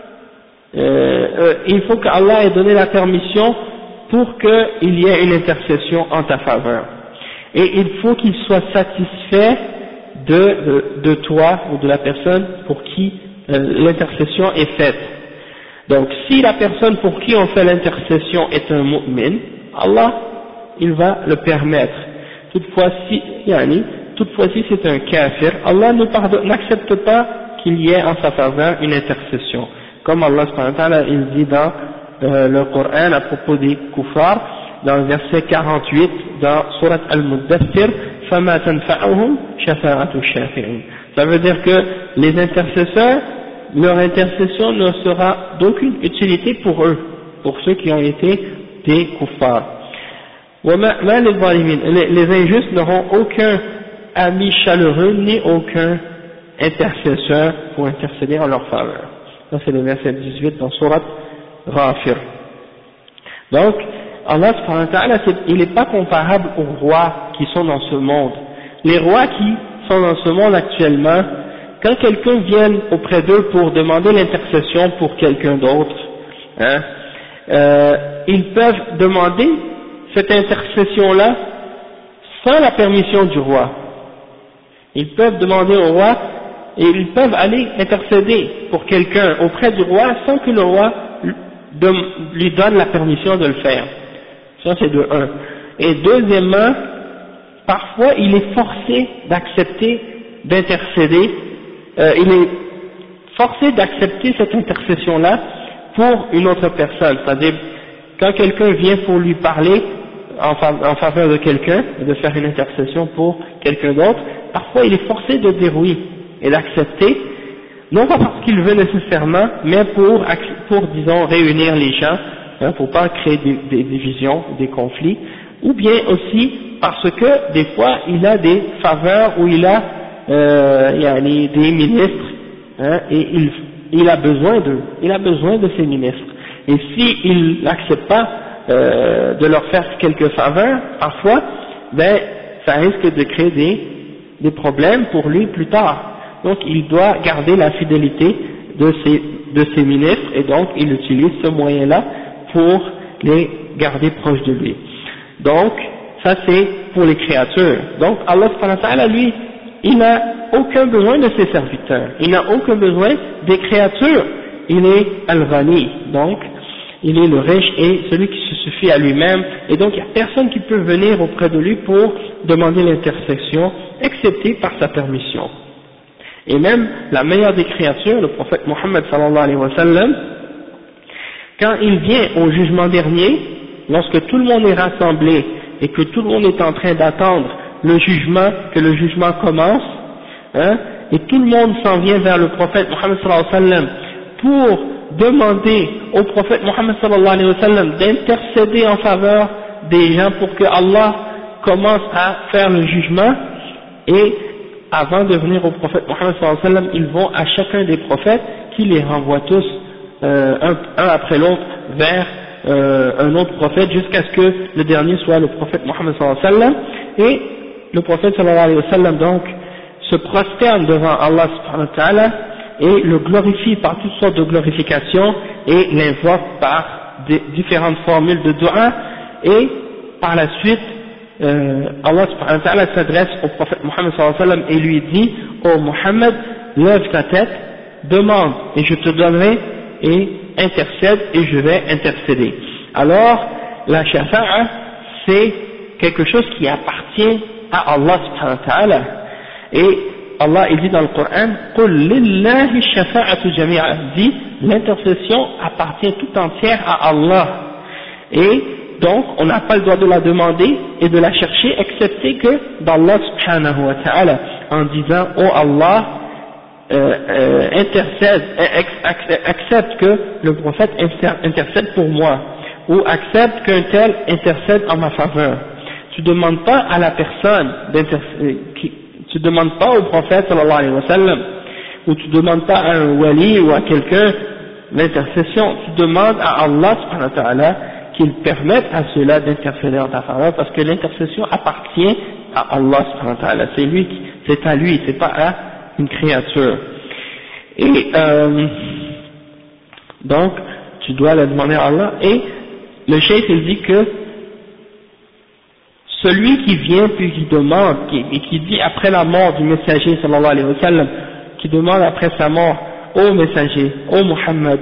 il faut que Allah ait donné la permission pour qu'il y ait une intercession en ta faveur. Et il faut qu'il soit satisfait de toi ou de la personne pour qui l'intercession est faite. Donc si la personne pour qui on fait l'intercession est un mu'min, Allah il va le permettre. Toutefois si c'est un kafir, Allah n'accepte pas qu'il y ait en sa faveur une intercession. Comme Allah subhanahu wa ta'ala il dit dans le Coran à propos des kuffars, dans le verset 48 dans Surat Al-Muddathir, فَمَا تَنْفَعُهُمْ شَفَاعَةُ الشَّافِعِينَ. Ça veut dire que les intercesseurs, leur intercession ne sera d'aucune utilité pour eux, pour ceux qui ont été des kuffars. Les injustes n'auront aucun ami chaleureux ni aucun intercesseur pour intercéder en leur faveur. Ça c'est le verset 18 dans Surat Ghafir. Donc Allah subhanahu wa ta'ala, il n'est pas comparable aux rois qui sont dans ce monde. Les rois qui sont dans ce monde actuellement, quand quelqu'un vient auprès d'eux pour demander l'intercession pour quelqu'un d'autre, ils peuvent demander cette intercession-là sans la permission du roi. Ils peuvent demander au roi et ils peuvent aller intercéder pour quelqu'un auprès du roi sans que le roi lui donne la permission de le faire. Ça c'est de un. Et deuxièmement, parfois il est forcé d'accepter d'intercéder, il est forcé d'accepter cette intercession-là pour une autre personne. C'est-à-dire, quand quelqu'un vient pour lui parler en faveur de quelqu'un, de faire une intercession pour quelqu'un d'autre, parfois il est forcé de dire oui et d'accepter, non pas parce qu'il veut nécessairement, mais pour disons, réunir les gens, pour pas créer des divisions, des conflits, ou bien aussi parce que des fois il a des faveurs où il a des ministres, et il a besoin de ces ministres. Et s'il n'accepte pas de leur faire quelques faveurs, parfois, ça risque de créer des problèmes pour lui plus tard. Donc il doit garder la fidélité de ses ministres, et donc il utilise ce moyen-là pour les garder proches de lui. Donc ça c'est pour les créatures. Donc Allah subhanahu wa ta'ala, lui, il n'a aucun besoin de ses serviteurs, il n'a aucun besoin des créatures, il est Al-Ghani, donc il est le riche et celui qui se suffit à lui-même, et donc il n'y a personne qui peut venir auprès de lui pour demander l'intercession, excepté par sa permission. Et même la meilleure des créatures, le prophète Mohammed sallallahu alayhi wa sallam, quand il vient au jugement dernier, lorsque tout le monde est rassemblé et que tout le monde est en train d'attendre que le jugement commence, et tout le monde s'en vient vers le prophète Mohammed sallallahu alayhi wa sallam pour demander au prophète Mohammed sallallahu alayhi wa sallam d'intercéder en faveur des gens pour que Allah commence à faire le jugement, et avant de venir au prophète Mohammed sallallahu alayhi wa sallam, ils vont à chacun des prophètes qui les renvoient tous un après l'autre vers un autre prophète jusqu'à ce que le dernier soit le prophète Mohammed sallallahu alayhi wa sallam, et le prophète sallallahu alayhi wa sallam donc se prosterne devant Allah subhanahu wa ta'ala et le glorifie par toutes sortes de glorifications et l'invoque par différentes formules de dua, et par la suite Allah subhanahu wa ta'ala s'adresse au prophète Mohammed sallallahu alayhi wa sallam et lui dit: oh Mohammed, lève ta tête, demande et je te donnerai, et intercède et je vais intercéder. Alors la shafa'a, c'est quelque chose qui appartient à Allah subhanahu wa ta'ala, et Allah il dit dans le Coran: qul lillahi shafa'atu jami'a, dit l'intercession appartient tout entière à Allah. Et donc on n'a pas le droit de la demander et de la chercher excepté que d'Allah subhanahu wa ta'ala, en disant oh Allah accepte que le prophète intercède pour moi, ou accepte qu'un tel intercède en ma faveur. Tu demandes pas à la personne tu demandes pas au prophète sallallahu alayhi wa sallam, ou tu demandes pas à un wali ou à quelqu'un l'intercession, tu demandes à Allah subhanahu wa ta'ala qu'il permette à ceux-là d'intercéder en ta faveur, parce que l'intercession appartient à Allah subhanahu wa ta'ala, c'est à lui, c'est pas à une créature. Et donc tu dois la demander à Allah. Et le cheikh il dit que celui qui vient puis qui demande et qui dit après la mort du messager sallallahu alayhi wa sallam, qui demande après sa mort ô messager, ô Muhammad,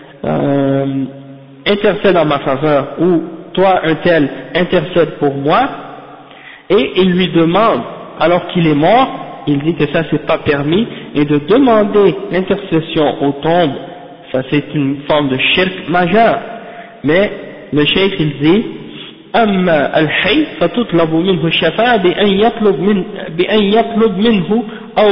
intercède en ma faveur, ou toi un tel intercède pour moi, et il lui demande alors qu'il est mort, il dit que ça c'est pas permis, et de demander l'intercession aux tombes, ça c'est une forme de shirk majeur. Mais le cheikh il dit أما الحي فتطلب منه الشفاعة بأن يطلب منه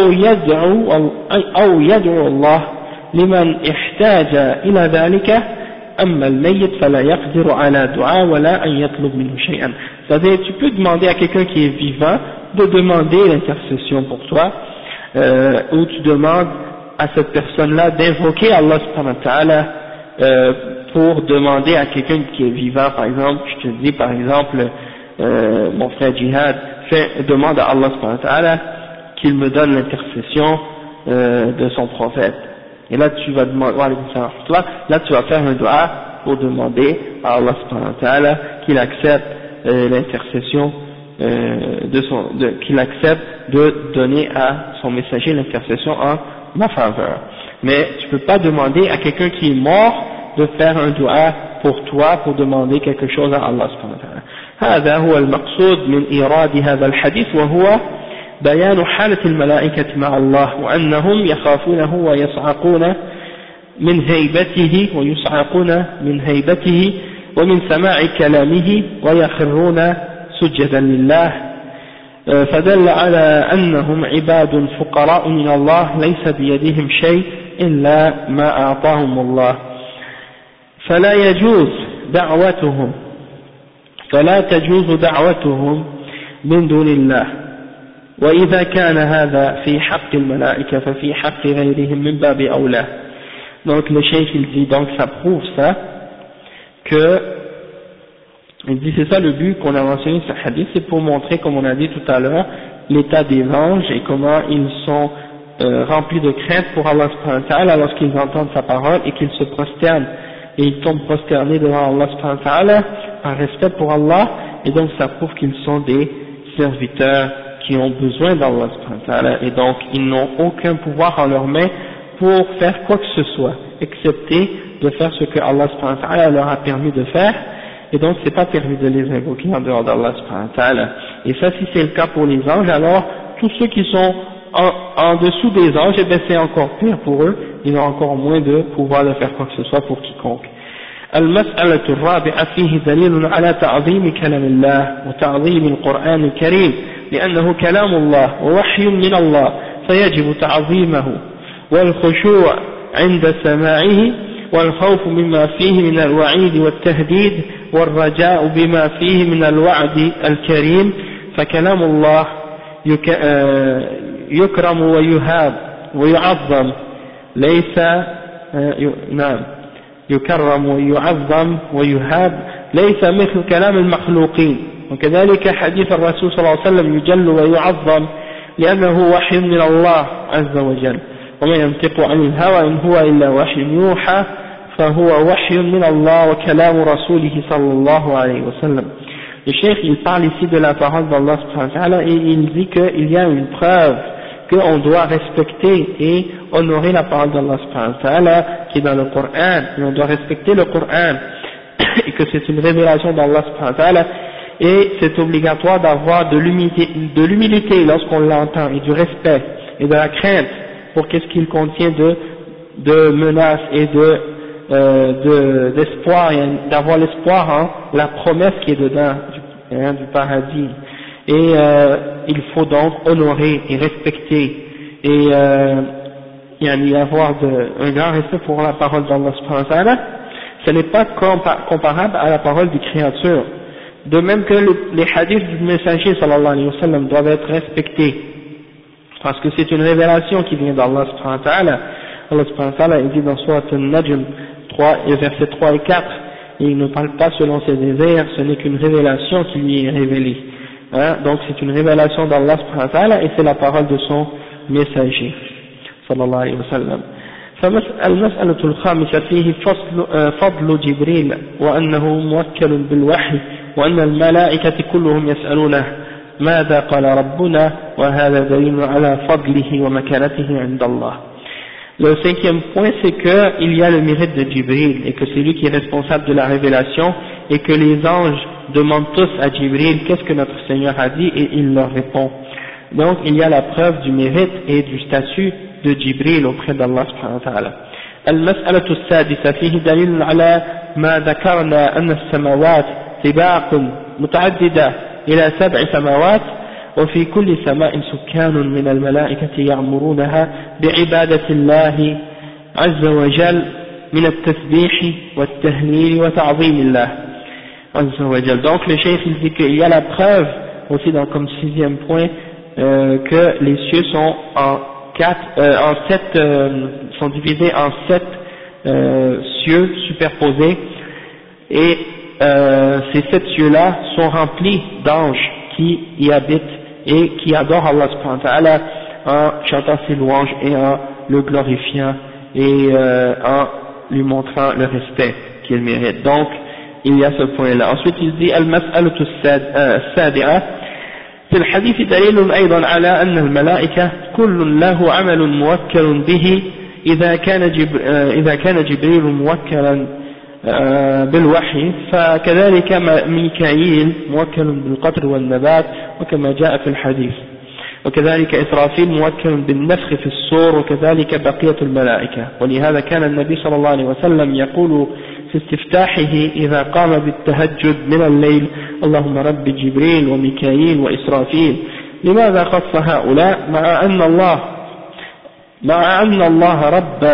أو يدعو الله لمن احتاج إلى ذلك أما الميت فلا يقدر على دعاء ولا أن يطلب منه شيئا. C'est-à-dire tu peux demander à quelqu'un qui est vivant de demander l'intercession pour toi, ou tu demandes à cette personne-là d'invoquer Allah subhanahu wa ta'ala pour demander à quelqu'un qui est vivant, par exemple, je te dis par exemple, mon frère Jihad, demande à Allah subhanahu wa ta'ala qu'il me donne l'intercession de son prophète. Et là tu vas demander, là tu vas faire un dua pour demander à Allah subhanahu wa ta'ala qu'il accepte l'intercession qu'il accepte de donner à son messager l'intercession en ma faveur. Mais tu peux pas demander à quelqu'un qui est mort de faire un dua pour toi, pour demander quelque chose à Allah subhanahu wa ta'ala. هذا هو المقصود من إيراد هذا الحديث، وهو بيان حالة الملائكة مع الله، وأنهم يخافونه ويصعقون من هيبته ومن سماع كلامه ويخرون سجدا لله، فدل على أنهم عباد فقراء من الله ليس بيدهم شيء إلا ما أعطاهم الله، فلا تجوز دعوتهم من دون الله، وإذا كان هذا في حق الملائكة ففي حق غيرهم من باب أولى. Donc le cheikh il dit, donc ça prouve ça, que il dit c'est ça le but qu'on a mentionné ce hadith, c'est pour montrer, comme on a dit tout à l'heure, l'état des anges et comment ils sont remplis de crainte pour Allah subhanahu wa ta'ala lorsqu'ils entendent sa parole et qu'ils se prosternent et ils tombent prosternés devant Allah subhanahu wa ta'ala par respect pour Allah, et donc ça prouve qu'ils sont des serviteurs qui ont besoin d'Allah subhanahu wa ta'ala, et donc ils n'ont aucun pouvoir en leurs mains pour faire quoi que ce soit, excepté de faire ce que Allah subhanahu wa ta'ala leur a permis de faire, et donc c'est pas permis de les invoquer en dehors d'Allah subhanahu wa ta'ala. Et ça, si c'est le cas pour les anges, alors tous ceux qui sont en dessous des anges, eh bien c'est encore pire pour eux, ils ont encore moins de pouvoir de faire quoi que ce soit pour quiconque. المسألة الرابعة فيه دليل على تعظيم كلام الله وتعظيم القرآن الكريم، لأنه كلام الله ووحي من الله، فيجب تعظيمه والخشوع عند سماعه، والخوف مما فيه من الوعيد والتهديد، والرجاء بما فيه من الوعد الكريم، فكلام الله يكرم ويهاب ويعظم، ليس يكرم ويعظم ويهاب، ليس مثل كلام المخلوقين. وكذلك حديث الرسول صلى الله عليه وسلم يجل ويعظم لأنه وحي من الله عز وجل، وما ينطق عن الهوى إن هو إلا وحي يوحى، فهو وحي من الله وكلام رسوله صلى الله عليه وسلم. Le cheikh il parle ici de la parole d'Allah subhanahu wa ta'ala, et il dit qu'il y a une preuve qu'on doit respecter et honorer la parole d'Allah subhanahu wa ta'ala qui est dans le Coran, et on doit respecter le Coran et que c'est une révélation d'Allah subhanahu wa ta'ala, et c'est obligatoire d'avoir de l'humilité lorsqu'on l'entend, et du respect et de la crainte pour qu'est-ce qu'il contient de menaces et de d'espoir, d'avoir l'espoir en la promesse qui est dedans du paradis. Et il faut donc honorer et respecter et y avoir un grand respect pour la parole d'Allah subhanahu wa ta'ala. Ce n'est pas comparable à la parole des créatures. De même que les hadiths du messager sallallahu alayhi wa sallam doivent être respectés, parce que c'est une révélation qui vient d'Allah subhanahu wa ta'ala. Allah subhanahu wa ta'ala dit dans Surat An-Najm 3 et versets 3 et 4, et il ne parle pas selon ses désirs, ce n'est qu'une révélation qui lui est révélée. Donc c'est une révélation d'Allah subhanahu wa ta'ala et c'est la parole de son messager sallallahu alayhi wa sallam. فالمسألة الخامسة فيه فضل جبريل وأنه موكل بالوحي وأن الملائكة كلهم يسألونه ماذا قال ربنا وهذا دليل على فضله ومكانته عند الله. Le cinquième point, c'est qu'il y a le mérite de Jibril et que c'est lui qui est responsable de la révélation et que les anges demandent tous à Jibril qu'est-ce que notre Seigneur a dit et il leur répond. Donc il y a la preuve du mérite et du statut de Jibril auprès d'Allah subhanahu wa ta'ala. المسألة السادسة فيه دليل على ما ذكرنا أن السماوات طباق متعددة إلى 7 سماوات وفي كل سماء سكان من الملائكة يعمرونها بعبادة الله عز وجل من التسبيح والتهليل وتعظيم الله عز وجل. Donc le cheikh il dit qu'il y a la preuve aussi dans comme 6e point que les cieux sont sont divisés en 7 cieux superposés et ces 7 cieux-là sont remplis d'anges qui y habitent et qui adorent Allah subhanahu wa ta'ala en chantant ses louanges et en le glorifiant et en lui montrant le respect qu'il mérite. Donc il y a ce point-là. Ensuite il dit al-mas'alatu as-sabi'a في الحديث دليل أيضا على أن الملائكة كل له عمل موكل به إذا كان جبريل موكلا بالوحي فكذلك ميكائيل موكل بالقطر والنبات وكما جاء في الحديث وكذلك إسرافيل موكل بالنفخ في الصور وكذلك بقية الملائكة ولهذا كان النبي صلى الله عليه وسلم يقول في استفتاحه إذا قام بالتهجد من الليل اللهم رب جبريل وميكائيل وإسرافيل. لماذا خص هؤلاء مع أن الله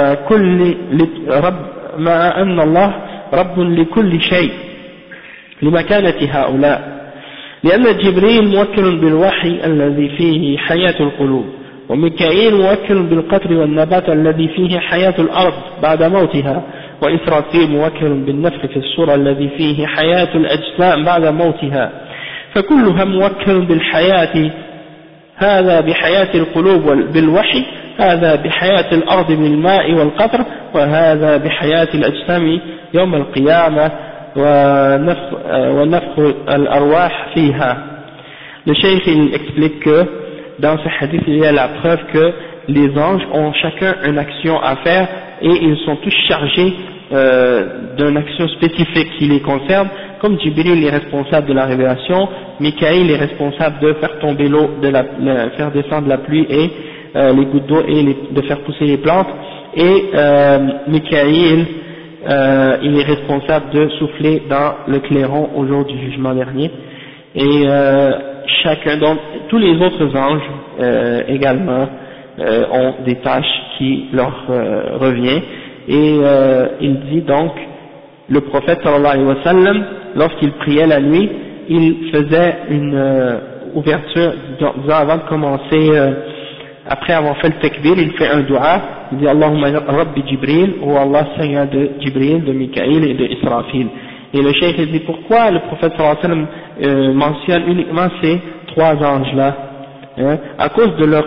رب لكل شيء لمكانة هؤلاء؟ لأن جبريل موكل بالوحي الذي فيه حياة القلوب وميكائيل موكل بالقطر والنبات الذي فيه حياة الأرض بعد موتها وإسرافيل موكل بالنفخ في الصور الذي فيه حياة الأجسام بعد موتها فكلها موكل بالحياة هذا بحياة القلوب بالوحي هذا بحياة الأرض بالماء والقطر وهذا بحياة الأجسام يوم القيامة ونفخ الأرواح فيها. Le cheikh il explique que dans ce hadith il y a la preuve que les anges ont chacun une action à faire et ils sont tous chargés d'une action spécifique qui les concerne, comme Jibril est responsable de la révélation, Mikaïl est responsable de faire tomber l'eau, faire descendre la pluie et les gouttes d'eau et de faire pousser les plantes, et Mikaïl il est responsable de souffler dans le clairon au jour du jugement dernier, et chacun, donc tous les autres anges également ont des tâches qui leur revient, et il dit donc, le prophète sallallahu alayhi wa sallam, lorsqu'il priait la nuit, il faisait une ouverture, disant avant de commencer, après avoir fait le takbir, il fait un dua, il dit Allahumma Rabbi Jibril, ou Allah Seigneur de Jibril, de Mikaïl et de Israfil. Et le cheikh dit pourquoi le prophète sallallahu alayhi wa sallam mentionne uniquement ces 3 anges-là, à cause de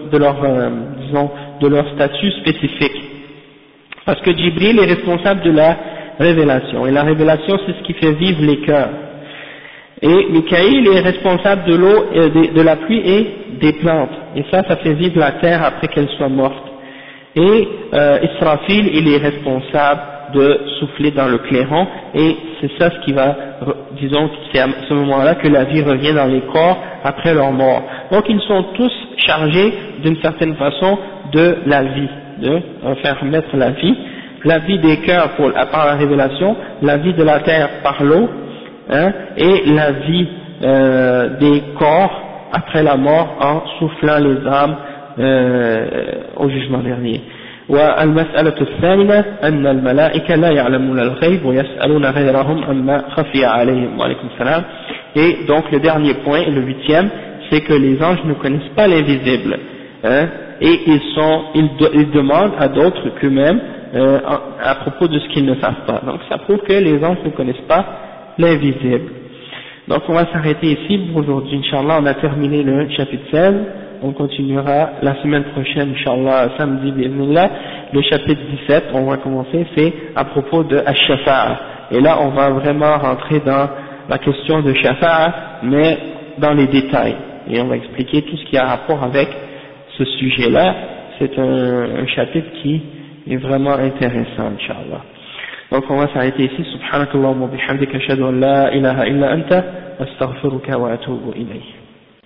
leur statut spécifique. Parce que Jibril est responsable de la révélation, et la révélation c'est ce qui fait vivre les cœurs. Et Mikaïl est responsable de l'eau, de la pluie et des plantes, et ça fait vivre la terre après qu'elle soit morte. Et Israfil, il est responsable de souffler dans le clairon, et c'est ça ce qui va, disons, c'est à ce moment-là que la vie revient dans les corps après leur mort. Donc ils sont tous chargés d'une certaine façon de la vie, de faire naître la vie, la vie des cœurs par la révélation, la vie de la terre par l'eau, hein, et la vie des corps après la mort en soufflant les âmes au jugement dernier. والمسألة الثامنة أن الملائكة لا يعلمون الغيب ويسألون غيرهم عما خفي عليهم. وعليكم السلام. Et donc le dernier point, le huitième, c'est que les anges ne connaissent pas l'invisible, hein, et ils demandent à d'autres qu'eux-mêmes à propos de ce qu'ils ne savent pas. Donc ça prouve que les anges ne connaissent pas l'invisible. Donc on va s'arrêter ici pour aujourd'hui, Inch'Allah. On a terminé le chapitre 16, on continuera la semaine prochaine, Inch'Allah, samedi, bi'idhnillah. Le chapitre 17, on va commencer, c'est à propos de Ash-Shafa'a. Et là on va vraiment rentrer dans la question de Shafa'a, mais dans les détails. Et on va expliquer tout ce qui a rapport avec ce sujet-là. C'est un chapitre qui est vraiment intéressant, Inch'Allah. Donc on va s'arrêter ici. Subhanakallahumma bihamdika ashhadu an la ilaha illa anta astaghfiruka wa atubu ilayk.